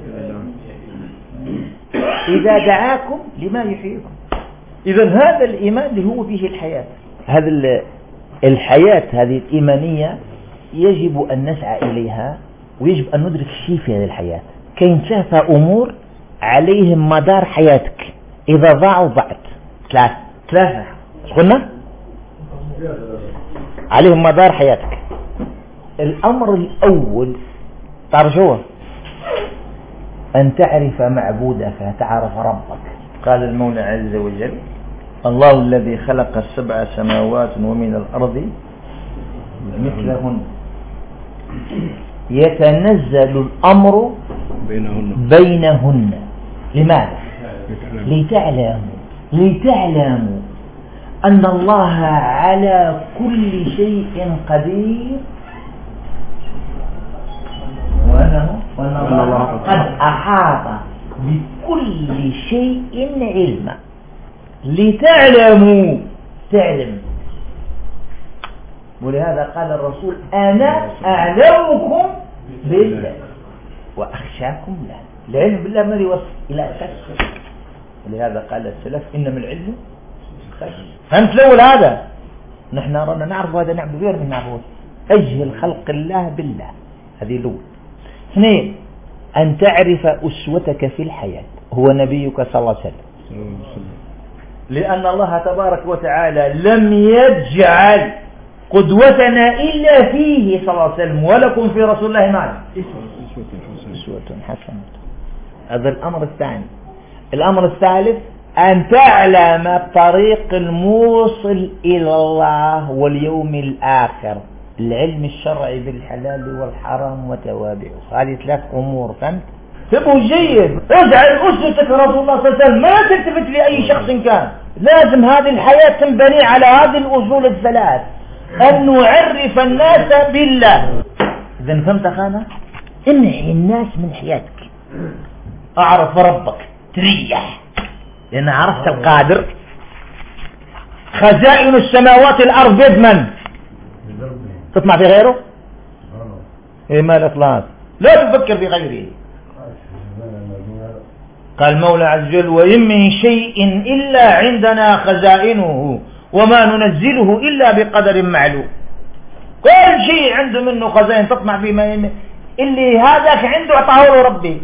إذا دعاكم لما يحييكم. إذا هذا الإيمان اللي هو فيه الحياة. هذا الحياة هذه الإيمانية يجب أن نسعى إليها ويجب أن ندرك شيء في هذه الحياة. كاين ثلاثة أمور عليهم مدار حياتك إذا ضاعوا ضعت. ثلاثة قلنا عليهم مدار حياتك. الأمر الأول تعرف هو أن تعرف معبودك، تعرف ربك. قال المولى عز وجل: الله الذي خلق 7 سماوات ومن الأرض مثلهن يتنزل الأمر بينهن. لماذا؟ لتعلموا أن الله على كل شيء قدير، وأن الله قد أحاط بكل شيء علما. لتعلموا، تعلم. ولهذا قال الرسول: أنا أعلمكم بالله وأخشاكم له. العلم بالله ما يوصل إلى خشية. ولهذا قال السلف: إنما العلم خشية. فهمت الأول هذا؟ نحن رانا نعرف هذا، نعبد غير من نعبد. أجهل خلق الله بالله، هذه الأول. 2، أن تعرف أسوتك في الحياة هو نبيك صلى الله عليه وسلم، لأن الله تبارك وتعالى لم يجعل قدوتنا إلا فيه صلى الله عليه وسلم. ولكم في رسول الله معنا أسوة حسنة. هذا الأمر الثاني. الأمر الثالث: أن تعلم الطريق الموصل إلى الله واليوم الآخر، العلم الشرعي بالحلال والحرام وتوابعه. هذه 3 أمور. فهمت؟ تبقوا جيد. اجعل أسوتك رسول الله صلى الله عليه وسلم، ما تلتفت لأي شخص كان. لازم هذه الحياة تنبني على هذه الأصول الثلاث، أن نعرف الناس بالله. إذا فهمت أخانا؟ امحي الناس من حياتك. أعرف ربك تريح، لأن عرفت القادر. خزائن السماوات الأرض بيد من؟ تطمع في غيره؟ إيه ما الإخلاص؟ لا تفكر في غيره. قال المولى عز وجل: وإن من شيء إلا عندنا خزائنه وما ننزله إلا بقدر معلوم. كل شيء عنده منه خزائن، تطمع فيما اللي هذاك عنده أعطاه له ربي.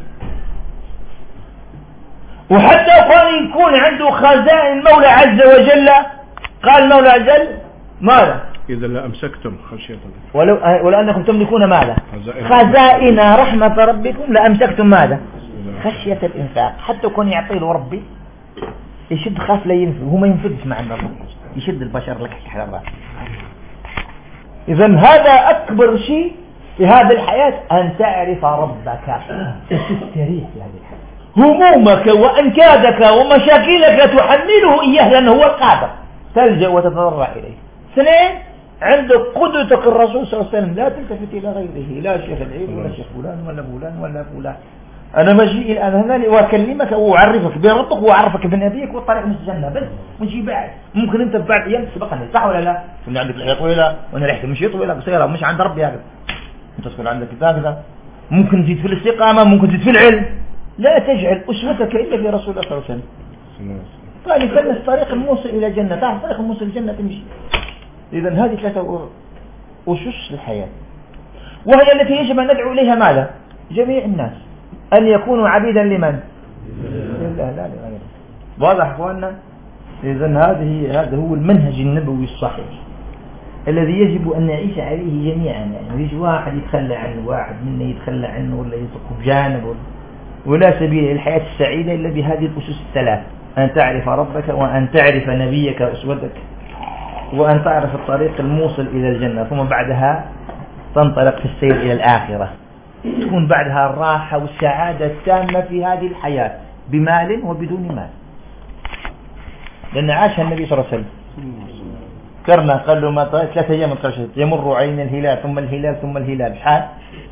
وحتى قال يكون عنده خزائن المولى عز وجل، قال المولى عز وجل: ماذا؟ إذا لأمسكتم خشية الله ولو أنكم تملكون ماذا؟ خزائن رحمة ربكم لأمسكتم ماذا؟ خشية الإنفاق. حتى يكون يعطي له ربي يشد، خاف لا ينفق، هو ما ينفقش مع الله، يشد البشر لك على الراس. إذا هذا أكبر شيء في هذه الحياة، أن تعرف ربك، تستريح في هذه الحياة. همومك وأنكادك ومشاكلك تحمله إياه لأنه هو القادر، تلجأ وتتضرع إليه. 2، عندك قدوتك الرسول صلى الله عليه وسلم، لا تلتفت إلى غيره، لا شيخ العيد ولا شيخ فلان ولا فلان ولا فلان. أنا مجيء الآن هنا لأكلمك وأعرفك بربك وأعرفك بنبيك والطريق من الجنة بس، ونجي بعد. ممكن أنت بعد أيام تسبقني، صح ولا لا؟ تقول عندك لحية طويلة وأنا لحيتي مش طويلة قصيرة، مش عند ربي هكذا. أنت تقول عندك كذا، ممكن تزيد في الاستقامة، ممكن تزيد في العلم. لا تجعل أسوتك إلا في رسول الله صلى الله عليه وسلم. قال يفلس طريق الموصل إلى الجنة، تعرف طريق الموصل إلى الجنة تمشي. إذا هذه 3 أسس الحياة، وهي التي يجب أن ندعو إليها ماذا؟ جميع الناس، أن يكونوا عبيدا لمن؟ لله لا لغيره. واضح أخواننا؟ إذا هذا هو المنهج النبوي الصحيح الذي يجب أن نعيش عليه جميعا. يعني يجي واحد يتخلى عنه، واحد منا يتخلى عنه ولا يتركه بجانب، ولا سبيل إلى الحياة السعيدة إلا بهذه الأسس الثلاث: أن تعرف ربك، وأن تعرف نبيك أسوتك، وأن تعرف الطريق الموصل إلى الجنة. ثم بعدها تنطلق في السير إلى الآخرة، تكون بعدها الراحة والسعادة التامة في هذه الحياة بمال وبدون مال، لأن عاشها النبي صلى الله عليه وسلم. كرنا قال له: ما 3 أيام يمر علينا الهلال ثم الهلال ثم الهلال، شحال؟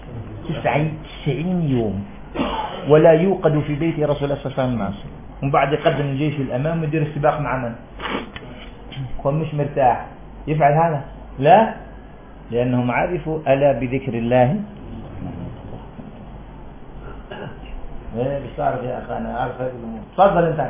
90 يوم، ولا يوقد في بيت رسول الله صلى الله عليه وسلم. ومن بعد يقدم الجيش الأمام ويدير السباق مع من؟ هو مش مرتاح يفعل هذا؟ لا، لأنهم عرفوا ألا بذكر الله. ايه مش تعرف يا أخي، أنا أعرف هذه الأمور. تفضل أنت.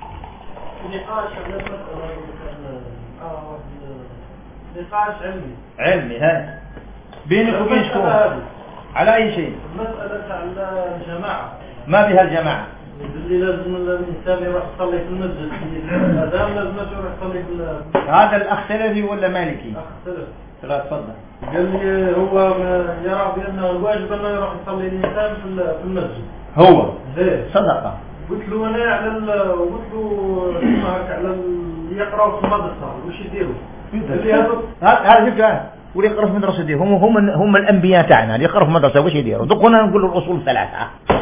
نقاش علمي ها بينك وبين شكون؟ على أي شيء؟ مسألة على الجماعة، ما بها الجماعة. اللي لازم الإنسان يروح يصلي في المسجد، الأذان لازم يروح يصلي في هذا الأخ سلفي ولا مالكي؟ أخ سلفي. لا تفضل. قال لي هو يرى بأن الواجب أنه يروح يصلي الإنسان في المسجد. هو صدقة. قلت له انا على قلت له هكا على اللي يقراوا في المدرسه واش يديروا؟ هذا شفت واللي يقرأ في مدرسة دي هم الأنبياء تاعنا اللي يقرأوا في مدرسة واش يديروا؟ دوك هنا نقول الأصول الثلاثة.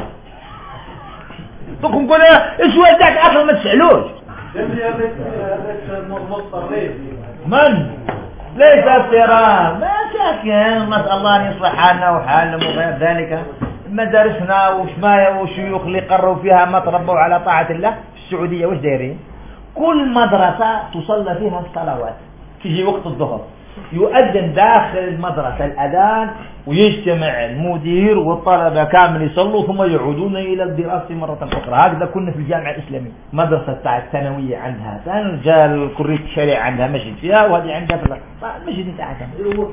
دوك نقول السؤال تاعك أصلا ما تسألوش. هذاك مضطرين. من؟ ليس اضطرار، ما ساكن، نسأل الله أن يصلح حالنا وحالهم وغير ذلك. مدارسنا وشمايا وشيوخ اللي قروا فيها ما تربوا على طاعة الله في السعودية واش دايرين؟ كل مدرسة تصلى فيها الصلوات، تيجي وقت الظهر يؤذن داخل المدرسة الأذان ويجتمع المدير والطلبة كامل يصلوا ثم يعودون إلى الدراسة مرة أخرى. هكذا كنا في الجامعة الإسلامية. مدرسة تاع الثانوية عندها ثاني، رجال كلية الشريعة عندها مسجد فيها، وهذه عندها في المسجد تاعها.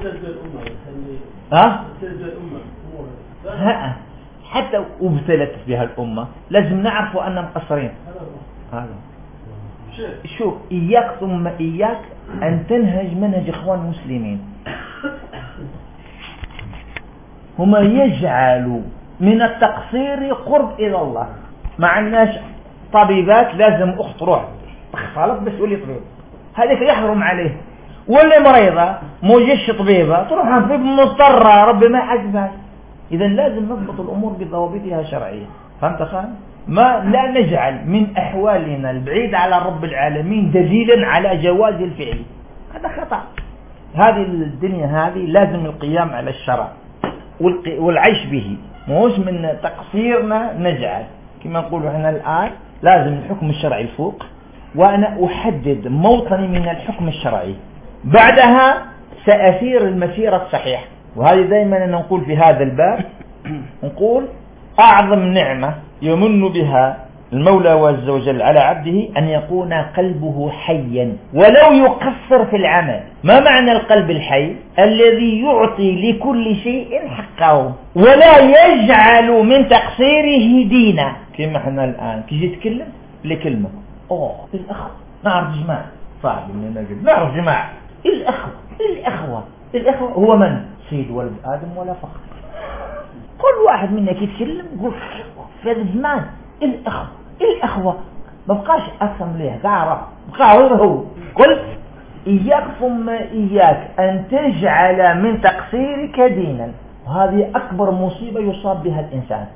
ها حتى ابتلت بها الأمة لازم نعرفوا أننا مقصرين. هذا شوف، إياك ثم إياك أن تنهج منهج إخوان المسلمين. هما يجعلوا من التقصير قرب إلى الله. مع الناس طبيبات لازم أخت روح تخفلت بس ولي طبيب، هذيك يحرم عليه. واللي مريضة موجش طبيبة تروح طبيب مضطرة ربي ما حجبها. إذا لازم نضبط الأمور بضوابطها شرعية. فهمت خان؟ ما لا نجعل من أحوالنا البعيد على رب العالمين دليلا على جواز الفعل، هذا خطأ. هذه الدنيا هذه لازم القيام على الشرع والعيش به، مش من تقصيرنا نجعل كما نقول احنا الآن لازم الحكم الشرعي الفوق، وأنا أحدد موطني من الحكم الشرعي، بعدها سأسير المسيرة الصحيحة. وهذه دائما نقول في هذا الباب، نقول أعظم نعمة يمن بها المولى عز وجل على عبده أن يكون قلبه حيا ولو يقصر في العمل. ما معنى القلب الحي؟ الذي يعطي لكل شيء حقه ولا يجعل من تقصيره دينا. كما احنا الآن كي يتكلم لكلمة الأخوة، نعرف جماعة صعب إننا نقول نعرف جماعة الأخوة هو من؟ سيد ولد آدم ولا فخر. كل واحد منا كي يتكلم يقول في هذا الزمان الأخوة ما بقاش أقسم ليه قاعرة بقى هو. قل إياك ثم إياك أن تجعل من تقصيرك دينا، وهذه أكبر مصيبة يصاب بها الإنسان.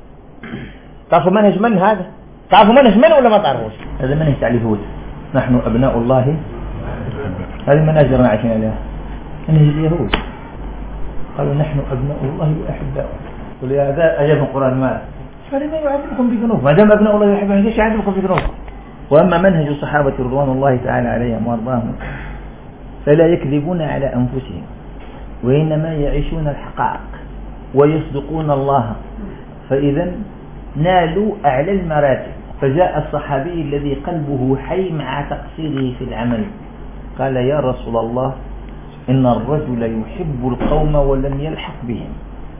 تعرفوا منهج من هذا؟ تعرفوا منهج من ولا ما تعرفوش؟ هذا منهج تاع اليهود. نحن أبناء الله، هذه مناجر عايشين عليها، منهج اليهود. قالوا نحن أبناء الله وأحباؤه. ولهذا أجاب القرآن ما فلما يعذبكم بذنوب، ما دام أبناء الله يحبهم ليش يعذبكم بذنوب؟ وأما منهج الصحابة رضوان الله تعالى عليهم وارضاهم فلا يكذبون على أنفسهم وإنما يعيشون الحقائق ويصدقون الله، فإذا نالوا أعلى المراتب. فجاء الصحابي الذي قلبه حي مع تقصيره في العمل قال يا رسول الله إن الرجل يحب القوم ولم يلحق بهم.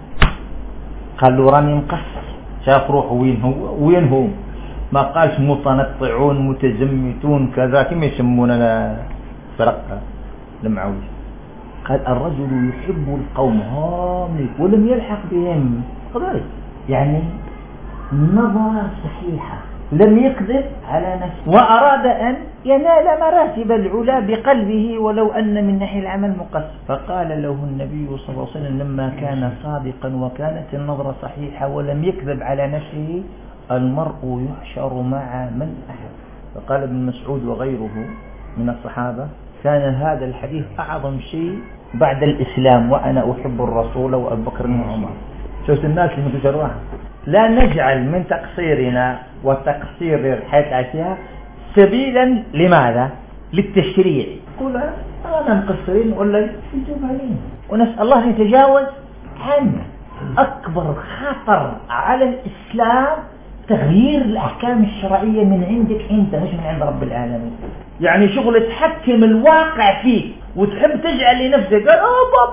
قال له راني مقصر، شاف روحه وين هو ما قالش متنطعون متزمتون كذا كما يسموننا فرق المعوج. قال الرجل يحب القوم ولم يلحق بهم، يعني نظرة صحيحة، لم يكذب على نفسه وأراد أن ينال مراتب العلا بقلبه ولو أن من ناحية العمل مقصر. فقال له النبي صلى الله عليه وسلم لما كان صادقا وكانت النظرة صحيحة ولم يكذب على نفسه المرء يحشر مع من أحب. فقال ابن مسعود وغيره من الصحابة كان هذا الحديث أعظم شيء بعد الإسلام وأنا أحب الرسول وأبو بكر وعمر. شوف الناس اللي متجرعة. لا نجعل من تقصيرنا وتقصير الحياة عشيها سبيلا لماذا؟ للتشريع. قول أنا مقصرين ولا يجب علينا ونسأل الله أن يتجاوز عنه. أكبر خطر على الإسلام تغيير الأحكام الشرعية من عندك أنت مش من عند رب العالمين. يعني شغل تحكم الواقع فيك وتحب تجعل لنفسك قال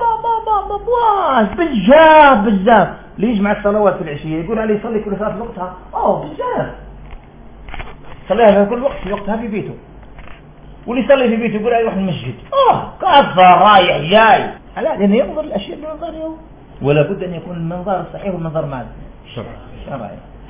بالجاب اللي يجمع الصلوات في العشية يقول عليه يصلي كل صلاة في وقتها بالجاب صليها في كل وقت في وقتها في بيته، واللي يصلي في بيته يقول عليه يروح المسجد كفر رايح جاي. لا، لأنه ينظر الأشياء بمنظر يوم، ولا بد أن يكون المنظر الصحيح والمنظر ماذا؟ شرعي.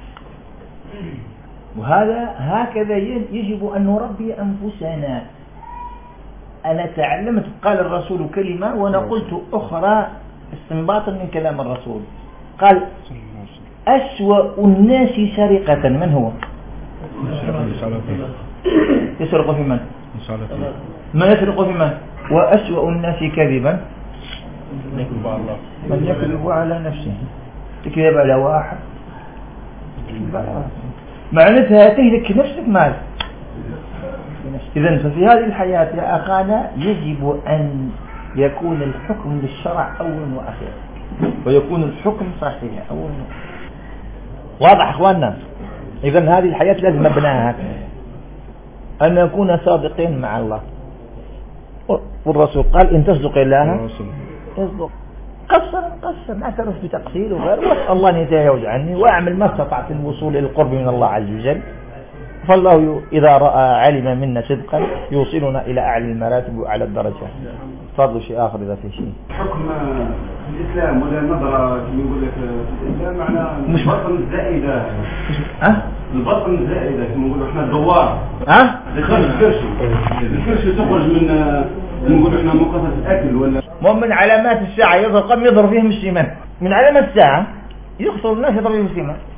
وهذا هكذا يجب أن نربي أنفسنا. أنا تعلمت قال الرسول كلمة وأنا قلت أخرى استنباطا من كلام الرسول. قال أسوأ الناس سرقة من هو؟ يسرق في من؟ ما يسرق في من؟ وأسوأ الناس كذبا من يكذب على نفسه. تكذب على واحد معناتها تهلك نفسك مال. إذن ففي هذه الحياة يا أخانا يجب أن يكون الحكم للشرع أولا وأخيرا، ويكون الحكم صحيح أولا وأخيرا. واضح أخواننا؟ إذن هذه الحياة لازم نبناها هكذا، أن نكون صادقين مع الله. والرسول قال إن تصدق الله يصدق. قصر اعترف بتقصير وغير، واسأل الله أن يتجاوز عني وأعمل ما استطعت الوصول إلى القرب من الله عز وجل. فالله إذا رأى علم منا صدقا يوصلنا إلى أعلى المراتب وأعلى الدرجات. تفضلوا شيء آخر إذا في شيء. حكم الإسلام ولا النظرة كما يقول لك في الإسلام معناه البطن الزائدة. البطن الزائدة كما نقولوا إحنا الدوار. دخل الكرش تخرج من نقول إحنا مقصد الأكل ولا. من علامات الساعة يظهر قبل يظهر فيهم السمان. من علامات الساعة يخسر الناس يظهر فيهم السمان.